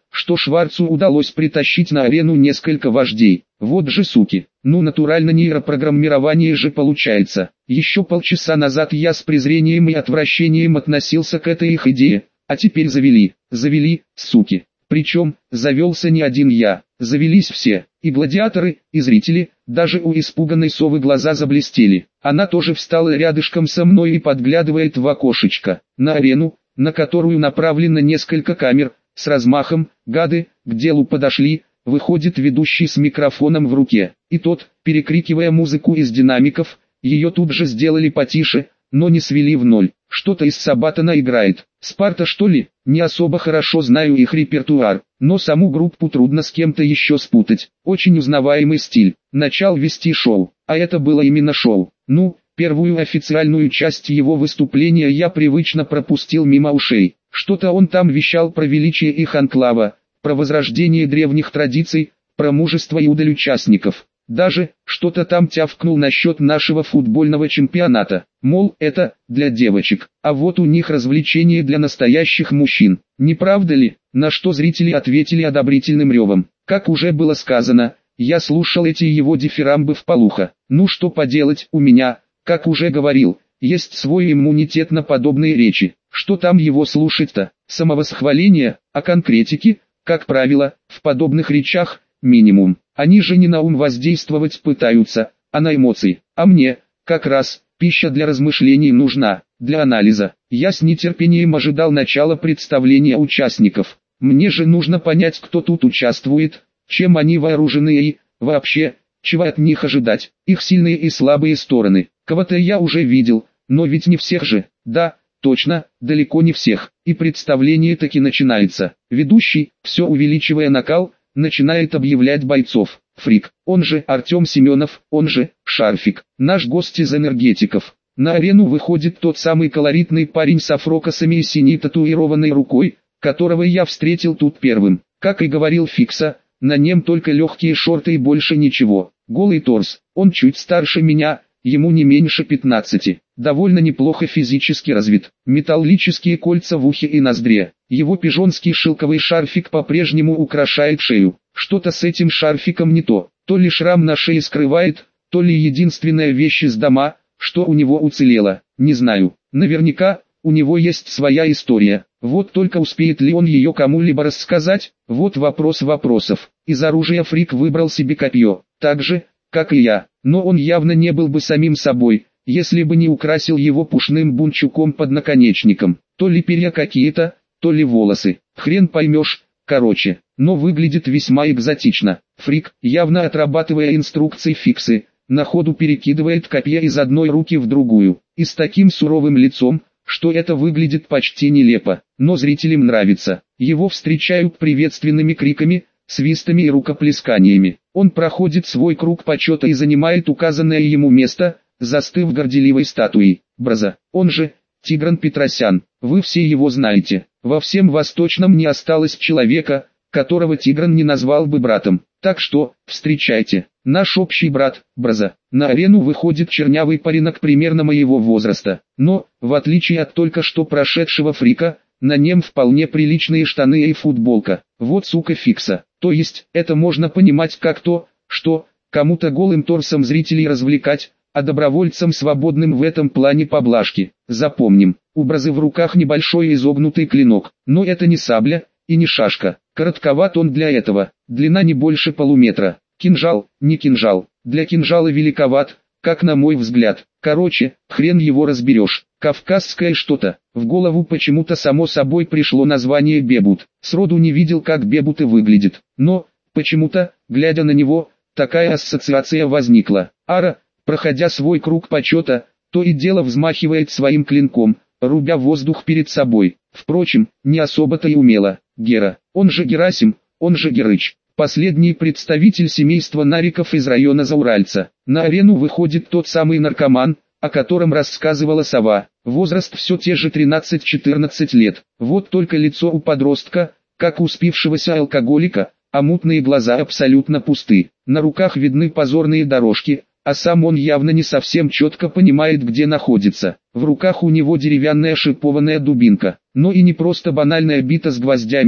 что Шварцу удалось притащить на арену несколько вождей. Вот же суки. Ну натурально нейропрограммирование же получается. Еще полчаса назад я с презрением и отвращением относился к этой их идее, а теперь завели, суки. Причем, завелся не один я, завелись все, и гладиаторы, и зрители, даже у испуганной совы глаза заблестели. Она тоже встала рядышком со мной и подглядывает в окошечко, на арену, на которую направлено несколько камер, с размахом, гады, к делу подошли, выходит ведущий с микрофоном в руке, и тот, перекрикивая музыку из динамиков, ее тут же сделали потише, но не свели в ноль. Что-то из Сабатона играет. Спарта что ли? Не особо хорошо знаю их репертуар, но саму группу трудно с кем-то еще спутать. Очень узнаваемый стиль. Начал вести шоу, а это было именно шоу. Ну, первую официальную часть его выступления я привычно пропустил мимо ушей. Что-то он там вещал про величие их анклава, про возрождение древних традиций, про мужество и удаль участников. Даже, что-то там тявкнул насчет нашего футбольного чемпионата. Мол, это, для девочек, а вот у них развлечение для настоящих мужчин. Не правда ли? На что зрители ответили одобрительным ревом. Как уже было сказано, я слушал эти его дифирамбы вполуха. Ну что поделать, у меня, как уже говорил, есть свой иммунитет на подобные речи. Что там его слушать-то? Самовосхваление, а конкретики, как правило, в подобных речах, минимум. Они же не на ум воздействовать пытаются, а на эмоции. А мне, как раз, пища для размышлений нужна, для анализа. Я с нетерпением ожидал начала представления участников. Мне же нужно понять, кто тут участвует, чем они вооружены и, вообще, чего от них ожидать, их сильные и слабые стороны. Кого-то я уже видел, но ведь не всех же. Да, точно, далеко не всех. И представление таки начинается. Ведущий, все увеличивая накал, начинает объявлять бойцов. Фрик, он же Артем Семенов, он же Шарфик, наш гость из энергетиков. На арену выходит тот самый колоритный парень с афрокосами и синей татуированной рукой, которого я встретил тут первым. Как и говорил Фикса, на нем только легкие шорты и больше ничего. Голый торс, он чуть старше меня, ему не меньше 15. Довольно неплохо физически развит. Металлические кольца в ухе и ноздре. Его пижонский шелковый шарфик по-прежнему украшает шею. Что-то с этим шарфиком не то. То ли шрам на шее скрывает, то ли единственная вещь из дома, что у него уцелела. Не знаю. Наверняка, у него есть своя история. Вот только успеет ли он ее кому-либо рассказать? Вот вопрос вопросов. Из оружия Фрик выбрал себе копье. Так же, как и я. Но он явно не был бы самим собой, если бы не украсил его пушным бунчуком под наконечником. То ли перья какие-то, то ли волосы. Хрен поймешь, короче. Но выглядит весьма экзотично. Фрик, явно отрабатывая инструкции Фиксы, на ходу перекидывает копье из одной руки в другую. И с таким суровым лицом, что это выглядит почти нелепо. Но зрителям нравится. Его встречают приветственными криками, свистами и рукоплесканиями. Он проходит свой круг почета и занимает указанное ему место, застыв горделивой статуей. Браза, он же Тигран Петросян. Вы все его знаете. Во всем Восточном не осталось человека, которого Тигран не назвал бы братом. Так что, встречайте, наш общий брат, Браза. На арену выходит чернявый паренок примерно моего возраста. Но, в отличие от только что прошедшего Фрика, на нем вполне приличные штаны и футболка. Вот сука Фикса. То есть, это можно понимать как то, что, кому-то голым торсом зрителей развлекать, а добровольцам свободным в этом плане поблажки. Запомним, у Бразы в руках небольшой изогнутый клинок, но это не сабля и не шашка. Коротковат он для этого, длина не больше полуметра. Кинжал, не кинжал, для кинжала великоват, как на мой взгляд. Короче, хрен его разберешь. Кавказское что-то. В голову почему-то само собой пришло название Бебут. Сроду не видел, как Бебуты выглядят. Но, почему-то, глядя на него, такая ассоциация возникла. Ара, проходя свой круг почета, то и дело взмахивает своим клинком, рубя воздух перед собой. Впрочем, не особо-то и умело. Гера, он же Герасим, он же Герыч. Последний представитель семейства Нариков из района Зауральца. На арену выходит тот самый наркоман, о котором рассказывала сова. Возраст все те же 13-14 лет. Вот только лицо у подростка, как у спившегося алкоголика, а мутные глаза абсолютно пусты. На руках видны позорные дорожки, а сам он явно не совсем четко понимает, где находится. В руках у него деревянная шипованная дубинка. Но и не просто банальная бита с гвоздями,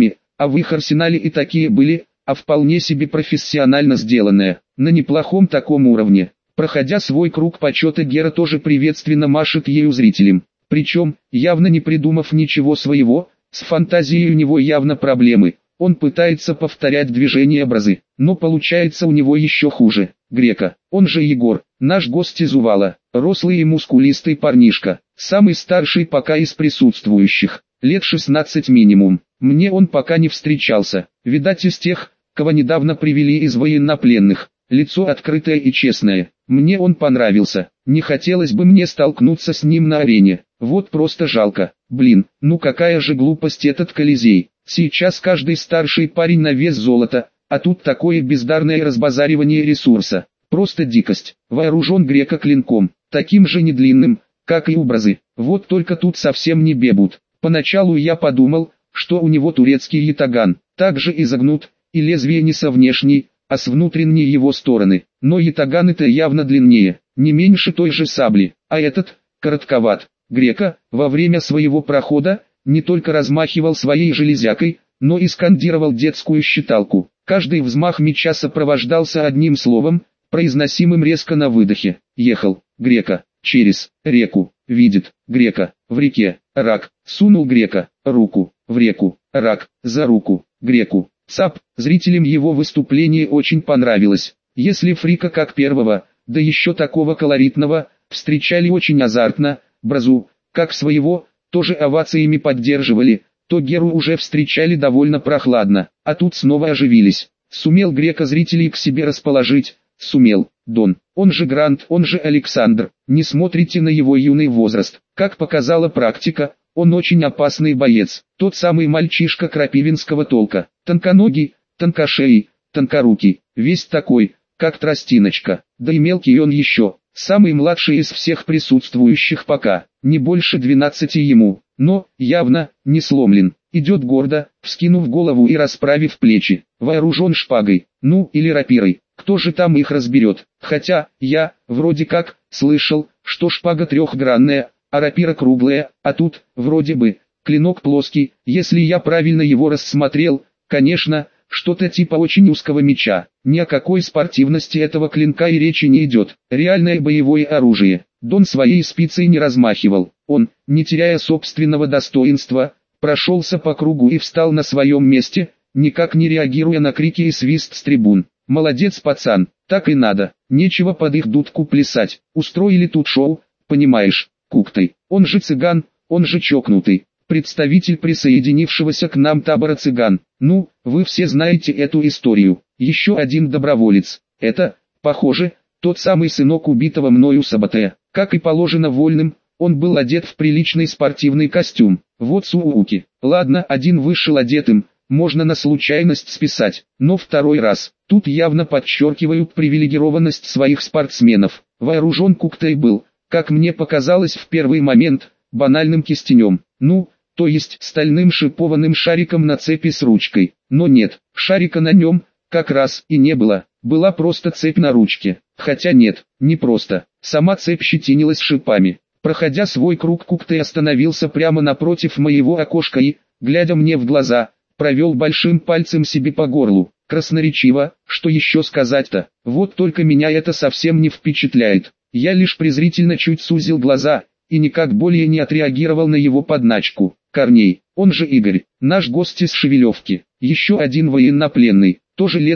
а в их арсенале и такие были, а вполне себе профессионально сделанные, на неплохом таком уровне. Проходя свой круг почета, Гера тоже приветственно машет ею зрителям. Причем, явно не придумав ничего своего, с фантазией у него явно проблемы. Он пытается повторять движения образы, но получается у него еще хуже. Грека, он же Егор, наш гость из Увала, рослый и мускулистый парнишка, самый старший пока из присутствующих, лет 16 минимум. Мне он пока не встречался, видать из тех, кого недавно привели из военнопленных. Лицо открытое и честное, мне он понравился, не хотелось бы мне столкнуться с ним на арене, вот просто жалко. Блин, ну какая же глупость этот Колизей, сейчас каждый старший парень на вес золота, а тут такое бездарное разбазаривание ресурса, просто дикость. Вооружен Грека клинком, таким же недлинным, как и образы, вот только тут совсем не бебут. Поначалу я подумал, что у него турецкий ятаган, также изогнут, и лезвие не со внешней, а с внутренней его стороны, но ятаган-то явно длиннее, не меньше той же сабли, а этот, коротковат. Грека, во время своего прохода, не только размахивал своей железякой, но и скандировал детскую считалку. Каждый взмах меча сопровождался одним словом, произносимым резко на выдохе. Ехал, Грека, через реку, видит, Грека, в реке, рак, сунул Грека, руку, в реку, рак, за руку, Греку. Цап, зрителям его выступление очень понравилось. Если Фрика как первого, да еще такого колоритного, встречали очень азартно, Бразу, как своего, тоже овациями поддерживали, то Геру уже встречали довольно прохладно, а тут снова оживились. Сумел Грека зрителей к себе расположить, сумел. Дон, он же Грант, он же Александр, не смотрите на его юный возраст, как показала практика, он очень опасный боец, тот самый мальчишка крапивинского толка, тонконогий, тонкошеий, тонкорукий, весь такой, как тростиночка, да и мелкий он еще, самый младший из всех присутствующих пока, не больше 12 ему, но, явно, не сломлен, идет гордо, вскинув голову и расправив плечи, вооружен шпагой, ну или рапирой, кто же там их разберет, хотя, я, вроде как, слышал, что шпага трехгранная, а рапира круглая, а тут, вроде бы, клинок плоский, если я правильно его рассмотрел, конечно, что-то типа очень узкого меча, ни о какой спортивности этого клинка и речи не идет, реальное боевое оружие. Дон своей спицей не размахивал, он, не теряя собственного достоинства, прошелся по кругу и встал на своем месте, никак не реагируя на крики и свист с трибун. Молодец пацан, так и надо, нечего под их дудку плясать, устроили тут шоу, понимаешь. Куктай, он же цыган, он же чокнутый, представитель присоединившегося к нам табора цыган. Ну, вы все знаете эту историю. Еще один доброволец. Это, похоже, тот самый сынок убитого мною Сабатея. Как и положено вольным, он был одет в приличный спортивный костюм. Вот сууки. Ладно, один вышел одетым, можно на случайность списать, но второй раз. Тут явно подчеркивают привилегированность своих спортсменов. Вооружен Куктай был, как мне показалось в первый момент, банальным кистенем, ну, то есть стальным шипованным шариком на цепи с ручкой, но нет, шарика на нем, как раз и не было, была просто цепь на ручке, хотя нет, не просто, сама цепь щетинилась шипами. Проходя свой круг, Куктай остановился прямо напротив моего окошка и, глядя мне в глаза, провел большим пальцем себе по горлу. Красноречиво, что еще сказать-то, вот только меня это совсем не впечатляет. Я лишь презрительно чуть сузил глаза, и никак более не отреагировал на его подначку. Корней, он же Игорь, наш гость из Шевелевки, еще один военнопленный, тоже лет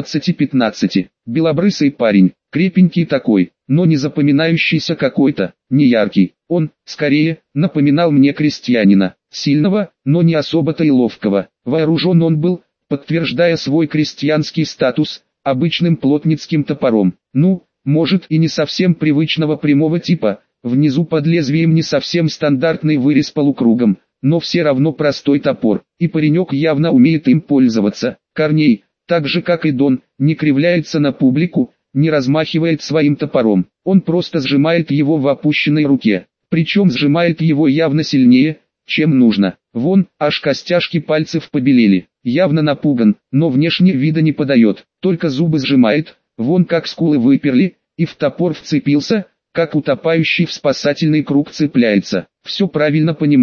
14-15, белобрысый парень, крепенький такой, но не запоминающийся какой-то, не яркий. Он, скорее, напоминал мне крестьянина, сильного, но не особо-то и ловкого. Вооружен он был, подтверждая свой крестьянский статус, обычным плотницким топором. Ну, может и не совсем привычного прямого типа, внизу под лезвием не совсем стандартный вырез полукругом, но все равно простой топор, и паренек явно умеет им пользоваться. Корней, так же как и Дон, не кривляется на публику, не размахивает своим топором, он просто сжимает его в опущенной руке, причем сжимает его явно сильнее, чем нужно. Вон, аж костяшки пальцев побелели, явно напуган, но внешне вида не подает, только зубы сжимает, вон как скулы выперли, и в топор вцепился, как утопающий в спасательный круг цепляется. Все правильно понимает,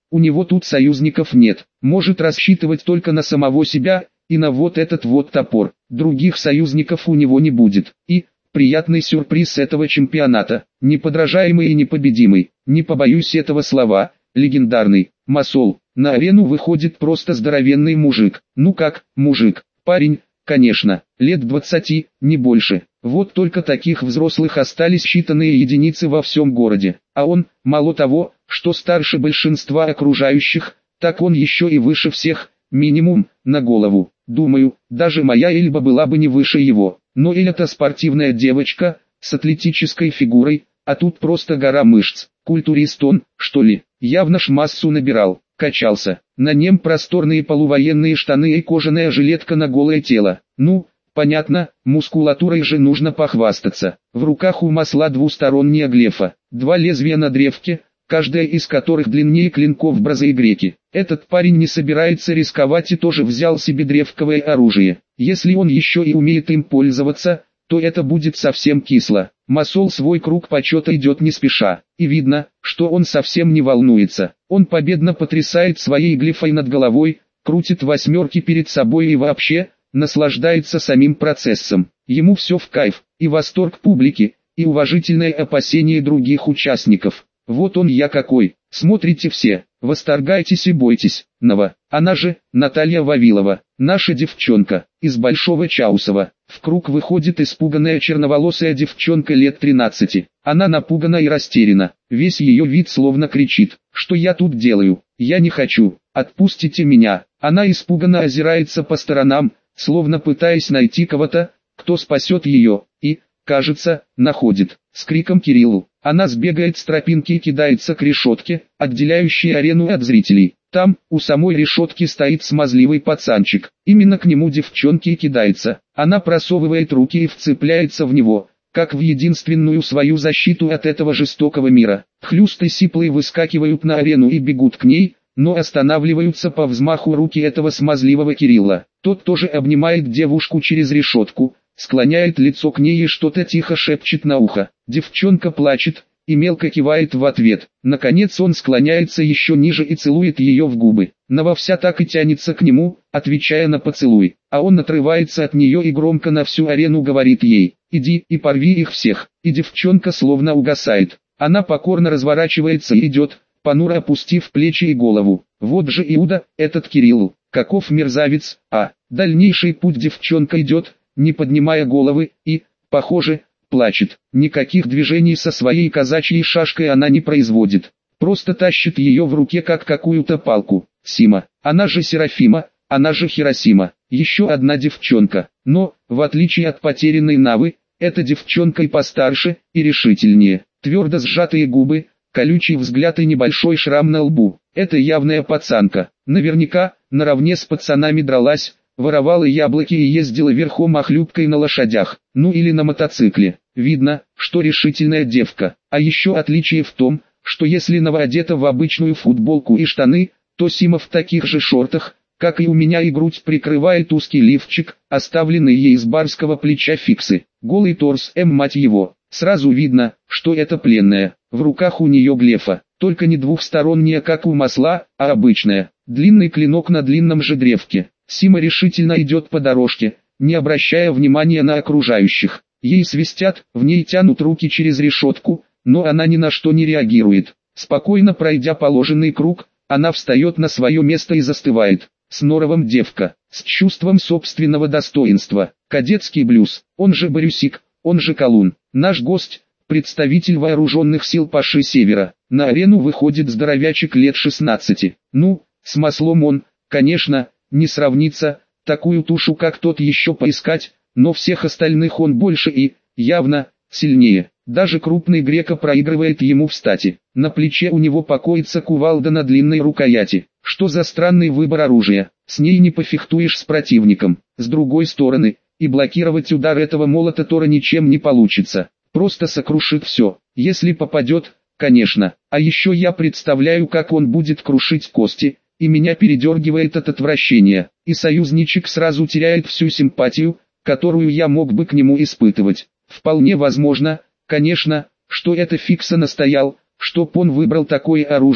У него тут союзников нет, может рассчитывать только на самого себя и на вот этот вот топор. Других союзников у него не будет. И приятный сюрприз этого чемпионата, неподражаемый и непобедимый, не побоюсь этого слова, легендарный, Масол. На арену выходит просто здоровенный мужик. Ну как, мужик, парень, конечно, лет 20, не больше. Вот только таких взрослых остались считанные единицы во всем городе. А он, мало того, что старше большинства окружающих, так он еще и выше всех, минимум, на голову. Думаю, даже моя Эльба была бы не выше его. Но Эль-то спортивная девочка, с атлетической фигурой, а тут просто гора мышц. Культурист он, что ли, явно ж массу набирал, качался. На нем просторные полувоенные штаны и кожаная жилетка на голое тело. Ну, понятно, мускулатурой же нужно похвастаться. В руках у Масла двусторонняя глефа, два лезвия на древке, каждая из которых длиннее клинков Браза и Греки. Этот парень не собирается рисковать и тоже взял себе древковое оружие. Если он еще и умеет им пользоваться, то это будет совсем кисло. Масол свой круг почета идет не спеша, и видно, что он совсем не волнуется. Он победно потрясает своей глифой над головой, крутит восьмерки перед собой и вообще, наслаждается самим процессом. Ему все в кайф, и восторг публики, и уважительное опасение других участников. Вот он я какой, смотрите все, восторгайтесь и бойтесь. Нова, она же, Наталья Вавилова, наша девчонка, из Большого Чаусова. В круг выходит испуганная черноволосая девчонка лет 13. Она напугана и растеряна, весь ее вид словно кричит, что я тут делаю, я не хочу, отпустите меня. Она испуганно озирается по сторонам, словно пытаясь найти кого-то, кто спасет ее, и, кажется, находит. С криком Кириллу, она сбегает с тропинки и кидается к решетке, отделяющей арену от зрителей. Там, у самой решетки стоит смазливый пацанчик. Именно к нему девчонка и кидается. Она просовывает руки и вцепляется в него, как в единственную свою защиту от этого жестокого мира. Хлюст и сиплый выскакивают на арену и бегут к ней, но останавливаются по взмаху руки этого смазливого Кирилла. Тот тоже обнимает девушку через решетку, склоняет лицо к ней и что-то тихо шепчет на ухо. Девчонка плачет и мелко кивает в ответ. Наконец он склоняется еще ниже и целует ее в губы. Нова вся так и тянется к нему, отвечая на поцелуй. А он отрывается от нее и громко на всю арену говорит ей: «Иди и порви их всех». И девчонка словно угасает. Она покорно разворачивается и идет, понуро опустив плечи и голову. Вот же Иуда, этот Кирилл, каков мерзавец. А дальнейший путь девчонка идет, не поднимая головы, и, похоже, плачет. Никаких движений со своей казачьей шашкой она не производит. Просто тащит ее в руке как какую-то палку. Сима, она же Серафима, она же Хиросима. Еще одна девчонка. Но, в отличие от потерянной Навы, эта девчонка и постарше, и решительнее. Твердо сжатые губы, колючий взгляд и небольшой шрам на лбу. Это явная пацанка. Наверняка, наравне с пацанами дралась, воровала яблоки и ездила верхом охлюбкой на лошадях, ну или на мотоцикле. Видно, что решительная девка. А еще отличие в том, что если Нова одета в обычную футболку и штаны, то Сима в таких же шортах, как и у меня, и грудь прикрывает узкий лифчик, оставленный ей с барского плеча фиксы. Голый торс, мать его. Сразу видно, что это пленная. В руках у нее глефа, только не двухсторонняя, как у Масла, а обычная. Длинный клинок на длинном же древке. Сима решительно идет по дорожке, не обращая внимания на окружающих. Ей свистят, в ней тянут руки через решетку, но она ни на что не реагирует. Спокойно пройдя положенный круг, она встает на свое место и застывает. С норовом девка, с чувством собственного достоинства. Кадетский блюз, он же Борюсик, он же Колун. Наш гость, представитель вооруженных сил Паши Севера. На арену выходит здоровячек лет 16. Ну, с Маслом он, конечно, не сравнится, такую тушу как тот еще поискать, но всех остальных он больше и, явно, сильнее. Даже крупный грека проигрывает ему в стати. На плече у него покоится кувалда на длинной рукояти. Что за странный выбор оружия? С ней не пофехтуешь с противником. С другой стороны, и блокировать удар этого молота Тора ничем не получится. Просто сокрушит все. Если попадет, конечно. А еще я представляю, как он будет крушить кости, и меня передергивает от отвращения. И союзничек сразу теряет всю симпатию, которую я мог бы к нему испытывать. Вполне возможно, конечно, что это Фикса настоял, чтоб он выбрал такое оружие,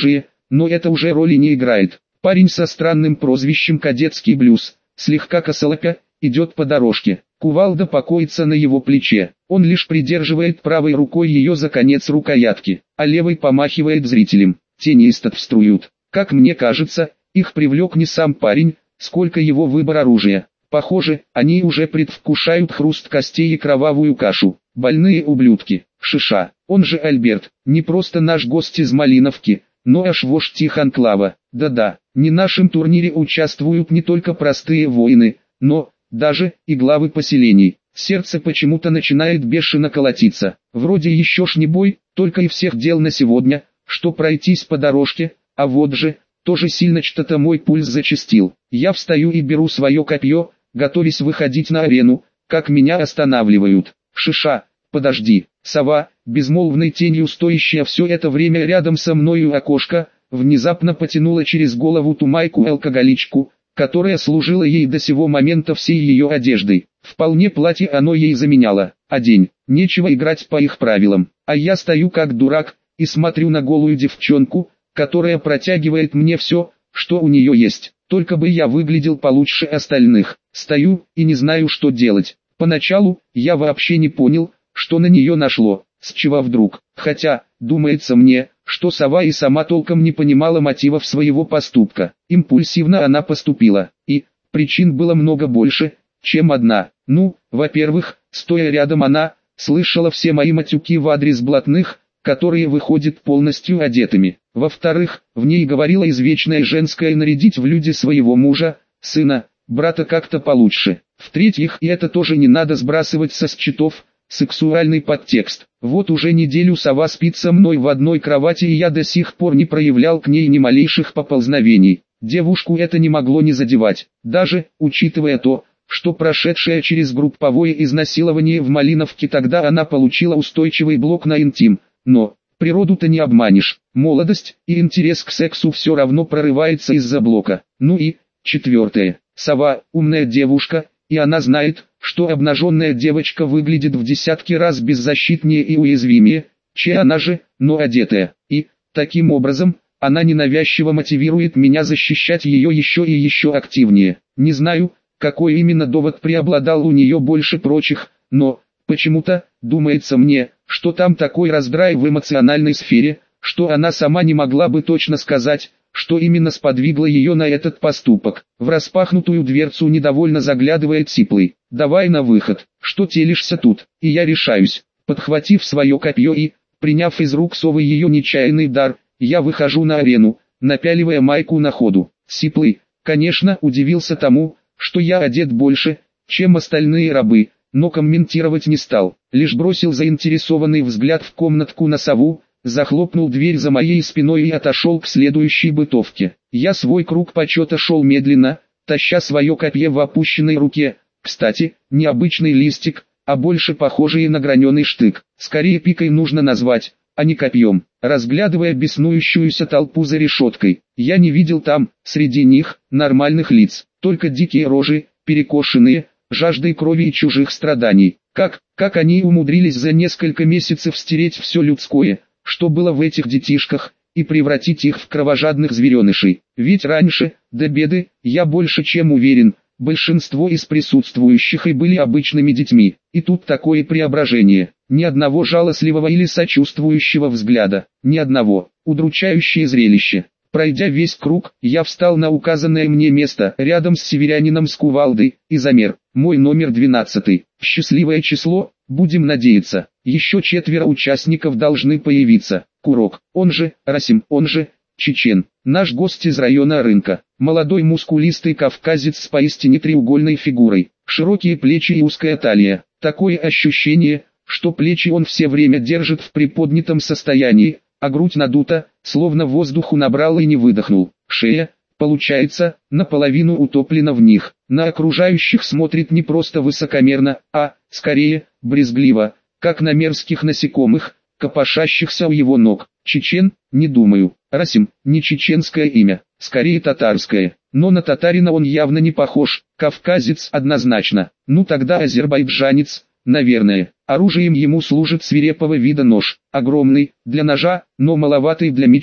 но это уже роли не играет. Парень со странным прозвищем «Кадетский блюз», слегка косолапя, идет по дорожке. Кувалда покоится на его плече. Он лишь придерживает правой рукой ее за конец рукоятки, а левой помахивает зрителям. Те неистовствуют. Как мне кажется, их привлек не сам парень, сколько его выбор оружия. Похоже, они уже предвкушают хруст костей и кровавую кашу. Больные ублюдки. Шиша, он же Альберт, не просто наш гость из Малиновки, но аж вождь их анклава. Да-да, в нашем турнире участвуют не только простые воины, но даже и главы поселений. Сердце почему-то начинает бешено колотиться. Вроде еще ж не бой, только и всех дел на сегодня, что пройтись по дорожке, а вот же, тоже сильно что-то мой пульс зачастил. Я встаю и беру свое копье, готовясь выходить на арену, как меня останавливают. Шиша, подожди. Сова, безмолвной тенью стоящая все это время рядом со мною окошко, внезапно потянула через голову ту майку-алкоголичку, которая служила ей до сего момента всей ее одеждой. Вполне платье оно ей заменяло. Одень, нечего играть по их правилам. А я стою как дурак, и смотрю на голую девчонку, которая протягивает мне все, что у нее есть. Только бы я выглядел получше остальных. Стою и не знаю, что делать. Поначалу я вообще не понял, что на нее нашло, с чего вдруг. Хотя, думается мне, что сова и сама толком не понимала мотивов своего поступка. Импульсивно она поступила, и причин было много больше, чем одна. Ну, во-первых, стоя рядом она, слышала все мои матюки в адрес блатных, которые выходят полностью одетыми. Во-вторых, в ней говорила извечное женское нарядить в люди своего мужа, сына, брата как-то получше. В-третьих, и это тоже не надо сбрасывать со счетов, сексуальный подтекст. Вот уже неделю сова спит со мной в одной кровати, и я до сих пор не проявлял к ней ни малейших поползновений. Девушку это не могло не задевать, даже учитывая то, что прошедшая через групповое изнасилование в Малиновке тогда она получила устойчивый блок на интим. Но природу-то не обманешь. Молодость и интерес к сексу все равно прорывается из-за блока. Ну и, четвертое. Сова – умная девушка, и она знает, что обнаженная девочка выглядит в десятки раз беззащитнее и уязвимее, чем она же, но одетая. И, таким образом, она ненавязчиво мотивирует меня защищать ее еще и еще активнее. Не знаю, какой именно довод преобладал у нее больше прочих, но, почему-то, думается мне, что там такой раздрай в эмоциональной сфере, что она сама не могла бы точно сказать, что именно сподвигло ее на этот поступок. В распахнутую дверцу недовольно заглядывает Сиплый. «Давай на выход, что телишься тут?» И я решаюсь. Подхватив свое копье и, приняв из рук совы ее нечаянный дар, я выхожу на арену, напяливая майку на ходу. Сиплый, конечно, удивился тому, что я одет больше, чем остальные рабы, но комментировать не стал, лишь бросил заинтересованный взгляд в комнатку на сову, захлопнул дверь за моей спиной и отошел к следующей бытовке. Я свой круг почета шел медленно, таща свое копье в опущенной руке. Кстати, не обычный листик, а больше похожий на граненый штык. Скорее пикой нужно назвать, а не копьем. Разглядывая беснующуюся толпу за решеткой, я не видел там, среди них, нормальных лиц, только дикие рожи, перекошенные, жаждой крови и чужих страданий. Как они умудрились за несколько месяцев стереть все людское, что было в этих детишках, и превратить их в кровожадных зверенышей. Ведь раньше, до беды, я больше чем уверен, большинство из присутствующих и были обычными детьми. И тут такое преображение. Ни одного жалостливого или сочувствующего взгляда, ни одного. Удручающее зрелище. Пройдя весь круг, я встал на указанное мне место, рядом с северянином с кувалдой, и замер. Мой номер 12. Счастливое число, будем надеяться. Еще 4 участников должны появиться. Курок, он же, Расим, он же, Чечен. Наш гость из района рынка. Молодой мускулистый кавказец с поистине треугольной фигурой. Широкие плечи и узкая талия. Такое ощущение, что плечи он все время держит в приподнятом состоянии, а грудь надута, словно воздуху набрал и не выдохнул. Шея, получается, наполовину утоплена в них. На окружающих смотрит не просто высокомерно, а, скорее, брезгливо, как на мерзких насекомых, копошащихся у его ног. Чечен, не думаю. Расим, не чеченское имя, скорее татарское. Но на татарина он явно не похож, кавказец однозначно. Ну тогда азербайджанец, наверное. Оружием ему служит свирепого вида нож, огромный, для ножа, но маловатый для меча.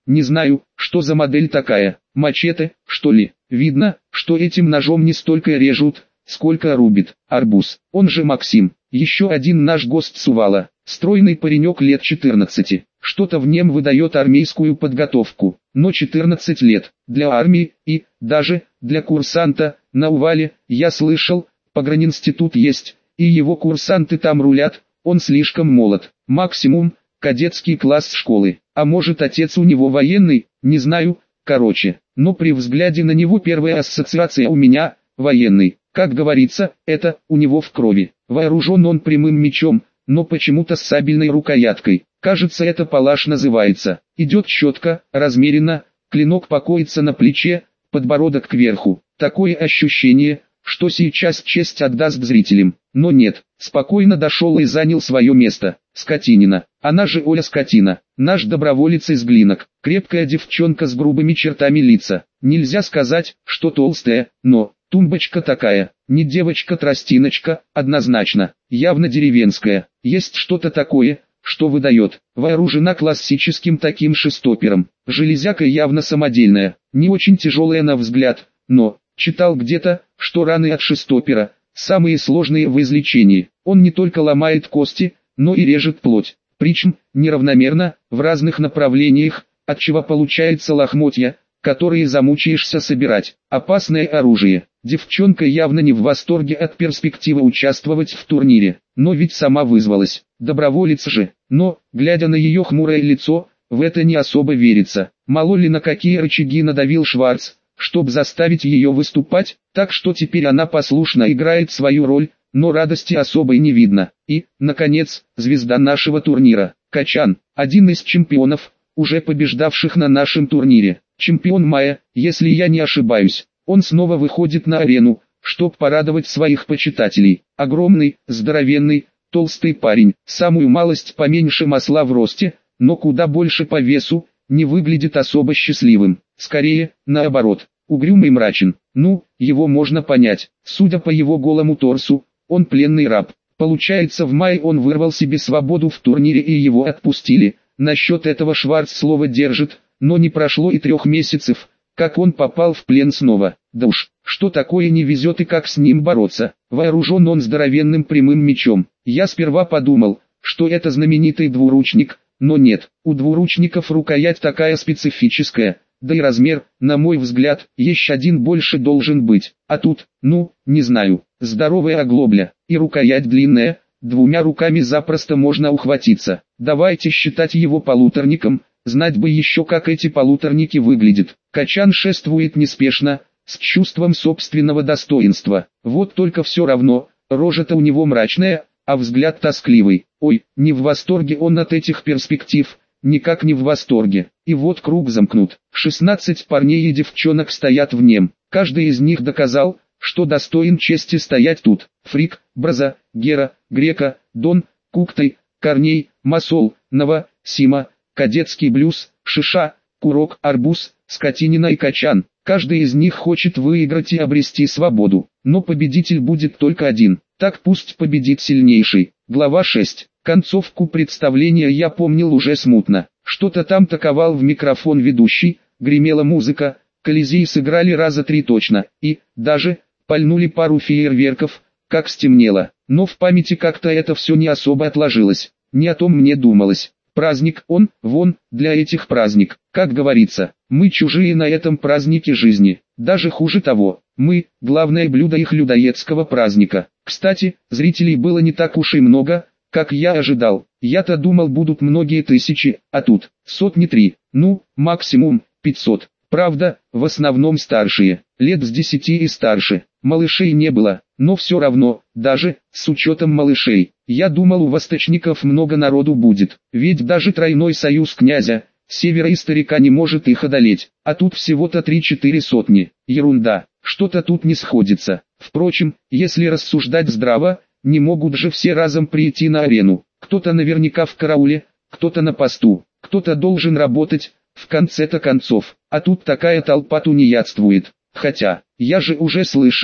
Не знаю, что за модель такая, мачете, что ли. Видно, что этим ножом не столько режут, сколько рубит. Арбуз, он же Максим, еще один наш гость Сувала, стройный паренек лет 14. Что-то в нем выдает армейскую подготовку, но 14 лет, для армии, и, даже, для курсанта, на Увале, я слышал, погранинститут есть, и его курсанты там рулят, он слишком молод, максимум, кадетский класс школы, а может отец у него военный, не знаю, короче, но при взгляде на него первая ассоциация у меня, военный, как говорится, это, у него в крови, вооружен он прямым мечом, но почему-то с сабельной рукояткой, кажется это палаш называется, идет четко, размеренно, клинок покоится на плече, подбородок кверху, такое ощущение, что сейчас честь отдаст зрителям, но нет, спокойно дошел и занял свое место, скотинина, она же Оля скотина, наш доброволец из Глинок, крепкая девчонка с грубыми чертами лица, нельзя сказать, что толстая, но, тумбочка такая, не девочка-тростиночка, однозначно, явно деревенская, есть что-то такое, что выдает, вооружена классическим таким шестопером, железяка явно самодельная, не очень тяжелая на взгляд, но, читал где-то, что раны от шестопера, самые сложные в излечении, он не только ломает кости, но и режет плоть, причем, неравномерно, в разных направлениях, отчего получается лохмотья, которые замучаешься собирать. Опасное оружие. Девчонка явно не в восторге от перспективы участвовать в турнире, но ведь сама вызвалась, доброволец же, но, глядя на ее хмурое лицо, в это не особо верится. Мало ли на какие рычаги надавил Шварц, чтобы заставить ее выступать, так что теперь она послушно играет свою роль, но радости особой не видно. И, наконец, звезда нашего турнира, Качан, один из чемпионов, уже побеждавших на нашем турнире, чемпион мая, если я не ошибаюсь. Он снова выходит на арену, чтобы порадовать своих почитателей. Огромный, здоровенный, толстый парень, самую малость поменьше масла в росте, но куда больше по весу, не выглядит особо счастливым. Скорее, наоборот, угрюмый и мрачен. Ну, его можно понять, судя по его голому торсу, он пленный раб. Получается, в мае он вырвал себе свободу в турнире и его отпустили. Насчет этого Шварц слово держит, но не прошло и 3 месяцев, как он попал в плен снова. Да уж, что такое не везет и как с ним бороться. Вооружен он здоровенным прямым мечом. Я сперва подумал, что это знаменитый двуручник, но нет, у двуручников рукоять такая специфическая, да и размер, на мой взгляд, еще один больше должен быть. А тут, ну, не знаю, здоровая оглобля, и рукоять длинная, 2 руками запросто можно ухватиться. Давайте считать его полуторником, знать бы еще как эти полуторники выглядят. Качан шествует неспешно, с чувством собственного достоинства. Вот только все равно, рожа-то у него мрачная, а взгляд тоскливый. Ой, не в восторге он от этих перспектив, никак не в восторге. И вот круг замкнут. 16 парней и девчонок стоят в нем. Каждый из них доказал, что достоин чести стоять тут. Фрик, Браза, Гера, Грека, Дон, Куктай, Корней, Масол, Нова, Сима, Кадетский блюз, Шиша, Курок, Арбуз, Скотинина и Качан. Каждый из них хочет выиграть и обрести свободу, но победитель будет только один. Так пусть победит сильнейший. Глава 6. Концовку представления я помнил уже смутно. Что-то там таковал в микрофон ведущий, гремела музыка, Колизей сыграли раза 3 точно, и, даже, пальнули пару фейерверков, как стемнело. Но в памяти как-то это все не особо отложилось, не о том мне думалось. Праздник он, вон, для этих праздник, как говорится, мы чужие на этом празднике жизни, даже хуже того, мы, главное блюдо их людоедского праздника. Кстати, зрителей было не так уж и много, как я ожидал, я-то думал будут многие тысячи, а тут, 103, ну, максимум, 500. Правда, в основном старшие, лет с 10 и старше, малышей не было, но все равно, даже, с учетом малышей, я думал у восточников много народу будет, ведь даже тройной союз князя, севера и старика не может их одолеть, а тут всего-то 3-4 сотни, ерунда, что-то тут не сходится. Впрочем, если рассуждать здраво, не могут же все разом прийти на арену, кто-то наверняка в карауле, кто-то на посту, кто-то должен работать, в конце-то концов, а тут такая толпа тунеядствует, хотя, я же уже слышал,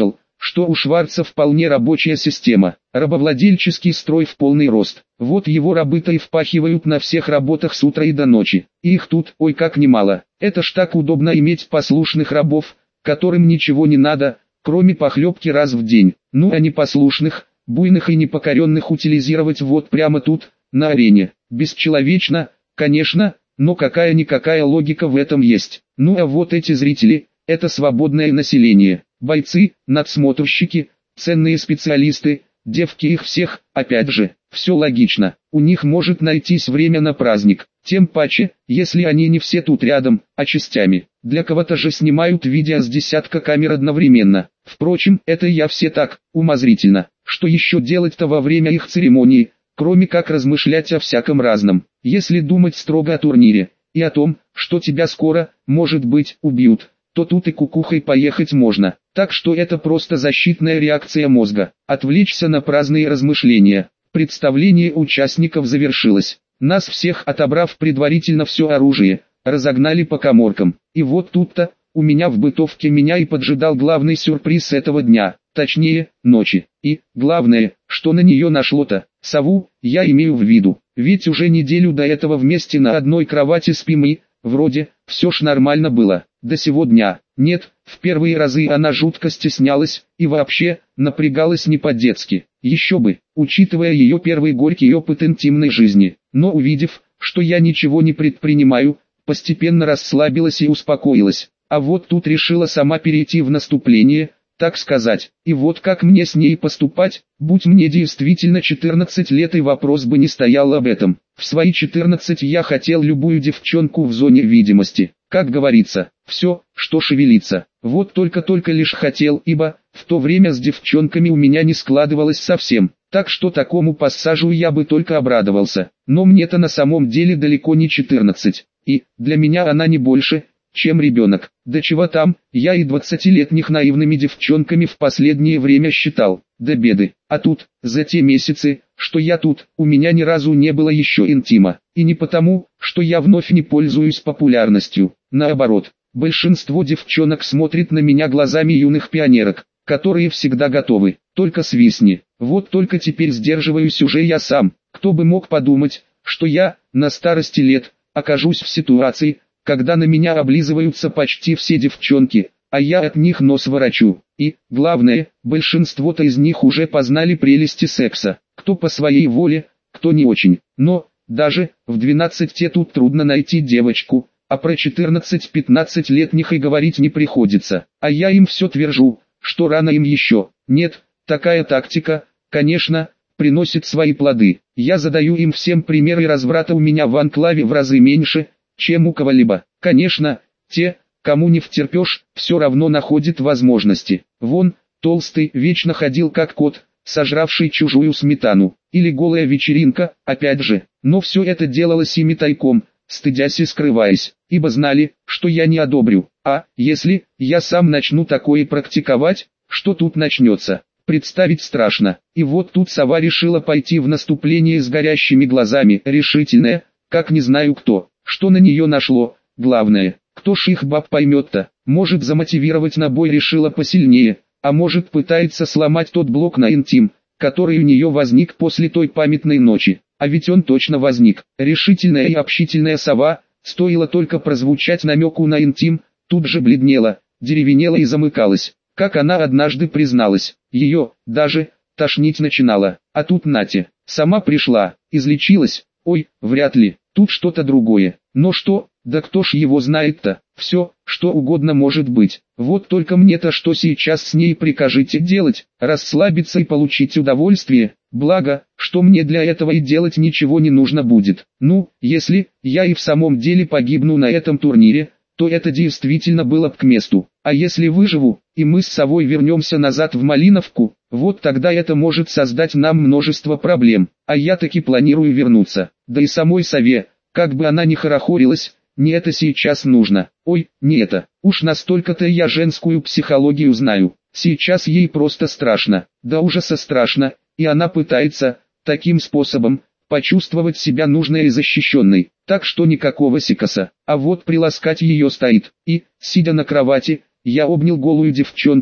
что у Шварца вполне рабочая система, рабовладельческий строй в полный рост. Вот его рабы-то и впахивают на всех работах с утра и до ночи. И их тут, ой, как немало. Это ж так удобно иметь послушных рабов, которым ничего не надо, кроме похлебки раз в день. Ну а непослушных, буйных и непокоренных утилизировать вот прямо тут, на арене. Бесчеловечно, конечно, но какая-никакая логика в этом есть. Ну а вот эти зрители, это свободное население, бойцы, надсмотрщики, ценные специалисты, девки их всех, опять же, все логично. У них может найтись время на праздник, тем паче, если они не все тут рядом, а частями. Для кого-то же снимают видео с десятка камер одновременно. Впрочем, это я все так, умозрительно. Что еще делать-то во время их церемонии, кроме как размышлять о всяком разном. Если думать строго о турнире, и о том, что тебя скоро, может быть, убьют, то тут и кукухой поехать можно. Так что это просто защитная реакция мозга. Отвлечься на праздные размышления. Представление участников завершилось. Нас всех, отобрав предварительно все оружие, разогнали по каморкам. И вот тут-то, у меня в бытовке меня и поджидал главный сюрприз этого дня, точнее, ночи. И, главное, что на нее нашло-то, сову, я имею в виду. Ведь уже неделю до этого вместе на одной кровати спим и, вроде, все ж нормально было. До сего дня. Нет, в первые разы она жутко стеснялась, и вообще, напрягалась не по-детски. Еще бы, учитывая ее первый горький опыт интимной жизни. Но увидев, что я ничего не предпринимаю, постепенно расслабилась и успокоилась. А вот тут решила сама перейти в наступление, так сказать. И вот как мне с ней поступать, будь мне действительно 14 лет и вопрос бы не стоял об этом. В свои 14 я хотел любую девчонку в зоне видимости. Как говорится, все, что шевелится. Вот только лишь хотел, ибо в то время с девчонками у меня не складывалось совсем. Так что такому пассажу я бы только обрадовался. Но мне-то на самом деле далеко не 14. И, для меня она не больше, чем ребенок. Да чего там, я и 20-летних наивными девчонками в последнее время считал, до беды. А тут, за те месяцы, что я тут, у меня ни разу не было еще интима. И не потому, что я вновь не пользуюсь популярностью. Наоборот, большинство девчонок смотрит на меня глазами юных пионерок, которые всегда готовы, только свистни. Вот только теперь сдерживаюсь уже я сам. Кто бы мог подумать, что я, на старости лет, окажусь в ситуации, когда на меня облизываются почти все девчонки, а я от них нос ворочу. И, главное, большинство-то из них уже познали прелести секса, кто по своей воле, кто не очень. Но, даже, в 12 тут трудно найти девочку, а про 14-15-летних и говорить не приходится. А я им все твержу, что рано им еще. Нет, такая тактика, конечно, приносит свои плоды. Я задаю им всем примеры разврата у меня в анклаве в разы меньше, чем у кого-либо. Конечно, те, кому не втерпешь, все равно находят возможности. Вон, толстый вечно ходил как кот, сожравший чужую сметану. Или голая вечеринка, опять же. Но все это делалось ими тайком, стыдясь и скрываясь, ибо знали, что я не одобрю. А, если я сам начну такое практиковать, что тут начнется? Представить страшно. И вот тут сова решила пойти в наступление с горящими глазами, решительная, как не знаю кто. Что на нее нашло, главное, кто ж их баб поймет-то, может замотивировать на бой решила посильнее, а может пытается сломать тот блок на интим, который у нее возник после той памятной ночи. А ведь он точно возник. Решительная и общительная сова, стоило только прозвучать намеку на интим, тут же бледнела, деревенела и замыкалась. Как она однажды призналась, ее, даже, тошнить начинала. А тут нате, сама пришла, излечилась, ой, вряд ли. Тут что-то другое. Но что, да кто ж его знает-то? Все, что угодно может быть. Вот только мне-то что сейчас с ней прикажете делать? Расслабиться и получить удовольствие? Благо, что мне для этого и делать ничего не нужно будет. Ну, если я и в самом деле погибну на этом турнире, то это действительно было б к месту. А если выживу, и мы с совой вернемся назад в Малиновку, вот тогда это может создать нам множество проблем. А я таки планирую вернуться. Да и самой сове, как бы она ни хорохорилась, не это сейчас нужно. Ой, не это. Уж настолько-то я женскую психологию знаю. Сейчас ей просто страшно. До ужаса страшно, и она пытается, таким способом, почувствовать себя нужной и защищенной. Так что никакого сикоса. А вот приласкать ее стоит. И, сидя на кровати, я обнял голую девчонку,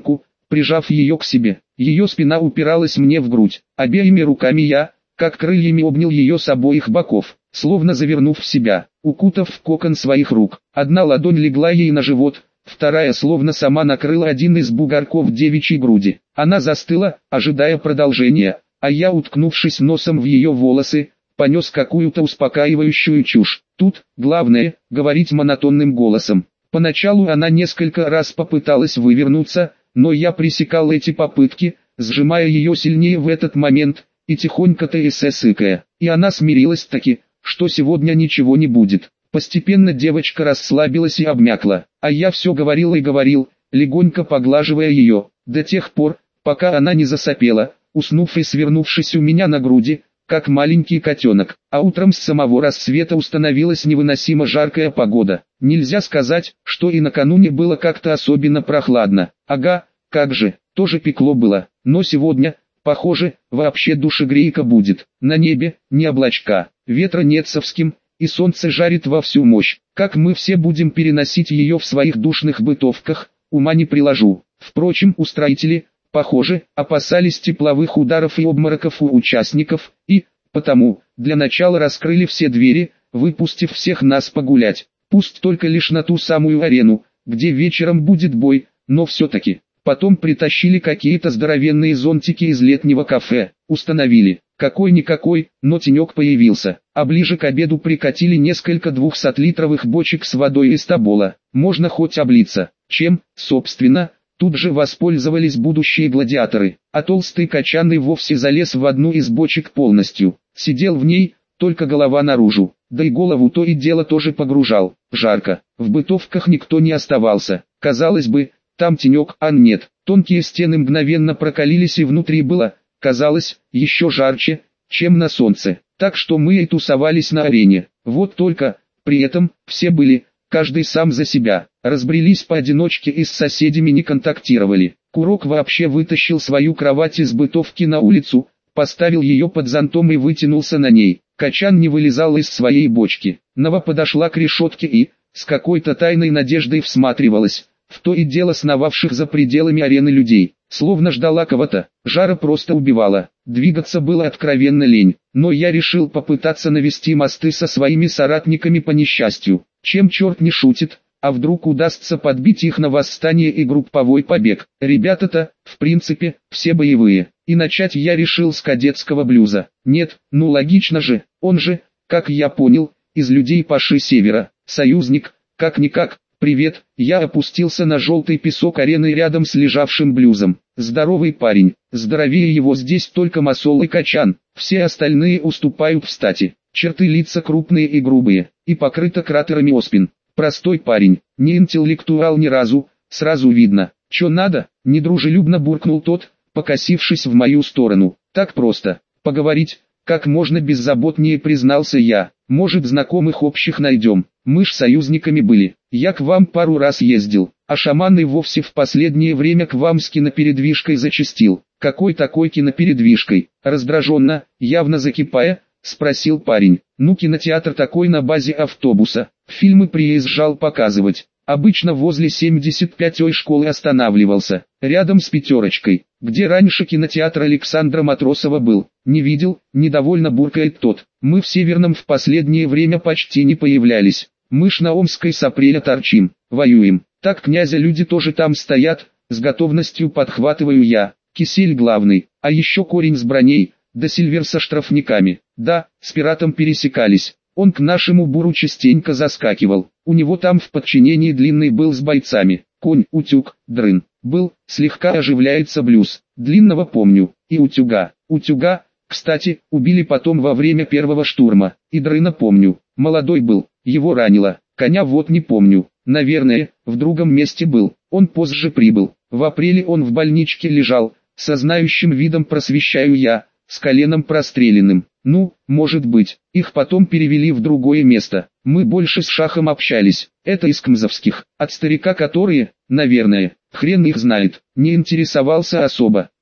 прижав ее к себе. Ее спина упиралась мне в грудь. Обеими руками я, как крыльями, обнял ее с обоих боков, словно завернув в себя, укутав в кокон своих рук. Одна ладонь легла ей на живот, вторая словно сама накрыла один из бугорков девичьей груди. Она застыла, ожидая продолжения, а я, уткнувшись носом в ее волосы, понес какую-то успокаивающую чушь. Тут, главное, говорить монотонным голосом. Поначалу она несколько раз попыталась вывернуться, но я пресекал эти попытки, сжимая ее сильнее в этот момент, и тихонько тссыкая. И она смирилась таки, что сегодня ничего не будет. Постепенно девочка расслабилась и обмякла, а я все говорил и говорил, легонько поглаживая ее, до тех пор, пока она не засопела, уснув и свернувшись у меня на груди, как маленький котенок. А утром с самого рассвета установилась невыносимо жаркая погода. Нельзя сказать, что и накануне было как-то особенно прохладно. Ага, как же, тоже пекло было. Но сегодня, похоже, вообще душегрейка будет. На небе, ни облачка, ветра нет совским, и солнце жарит во всю мощь. Как мы все будем переносить ее в своих душных бытовках, ума не приложу. Впрочем, устроители, похоже, опасались тепловых ударов и обмороков у участников, и, потому, для начала раскрыли все двери, выпустив всех нас погулять. Пусть только лишь на ту самую арену, где вечером будет бой, но все-таки. Потом притащили какие-то здоровенные зонтики из летнего кафе, установили. Какой-никакой, но тенек появился, а ближе к обеду прикатили несколько 200-литровых бочек с водой из Тобола. Можно хоть облиться, чем, собственно, тут же воспользовались будущие гладиаторы, а толстый качан и вовсе залез в одну из бочек полностью. Сидел в ней, только голова наружу, да и голову то и дело тоже погружал. Жарко, в бытовках никто не оставался. Казалось бы, там тенек, а нет. Тонкие стены мгновенно прокалились и внутри было, казалось, еще жарче, чем на солнце. Так что мы и тусовались на арене. Вот только, при этом, все были, каждый сам за себя, разбрелись поодиночке и с соседями не контактировали. Курок вообще вытащил свою кровать из бытовки на улицу, поставил ее под зонтом и вытянулся на ней. Качан не вылезал из своей бочки. Нова подошла к решетке и, с какой-то тайной надеждой всматривалась в то и дело сновавших за пределами арены людей, словно ждала кого-то. Жара просто убивала, двигаться было откровенно лень, но я решил попытаться навести мосты со своими соратниками по несчастью. Чем черт не шутит, а вдруг удастся подбить их на восстание и групповой побег. Ребята-то, в принципе, все боевые, и начать я решил с кадетского блюза. Нет, ну логично же, он же, как я понял, из людей Паши Севера, союзник, как-никак. «Привет», я опустился на желтый песок арены рядом с лежавшим блюзом. Здоровый парень, здоровее его здесь только Масол и Качан, все остальные уступают в стати. Черты лица крупные и грубые, и покрыто кратерами оспин. Простой парень, не интеллектуал ни разу, сразу видно. «Чё надо?» – недружелюбно буркнул тот, покосившись в мою сторону. «Так просто, поговорить». Как можно беззаботнее признался я. Может, знакомых общих найдем. Мы ж союзниками были. Я к вам пару раз ездил, а шаман и вовсе в последнее время к вам с кинопередвижкой зачастил. Какой такой кинопередвижкой? Раздраженно, явно закипая, спросил парень. Ну, кинотеатр такой на базе автобуса. Фильмы приезжал показывать. Обычно возле 75-й школы останавливался, рядом с пятерочкой, где раньше кинотеатр Александра Матросова был. Не видел, недовольно буркает тот. Мы в Северном в последнее время почти не появлялись. Мы ж на Омской с апреля торчим, воюем. Так князя люди тоже там стоят, с готовностью подхватываю я. Кисель главный, а еще корень с броней, да Сильвер со штрафниками. Да, с пиратом пересекались. Он к нашему буру частенько заскакивал. У него там в подчинении длинный был с бойцами. Конь, утюг, дрын. Был, слегка оживляется блюз. Длинного помню. И утюга. Утюга, кстати, убили потом во время первого штурма. И дрына помню. Молодой был, его ранило. Коня вот не помню. Наверное, в другом месте был. Он позже прибыл. В апреле он в больничке лежал. Со знающим видом просвещаю я, с коленом простреленным. Ну, может быть, их потом перевели в другое место. Мы больше с Шахом общались. Это из кмзовских. От старика которые, наверное, хрен их знает, не интересовался особо.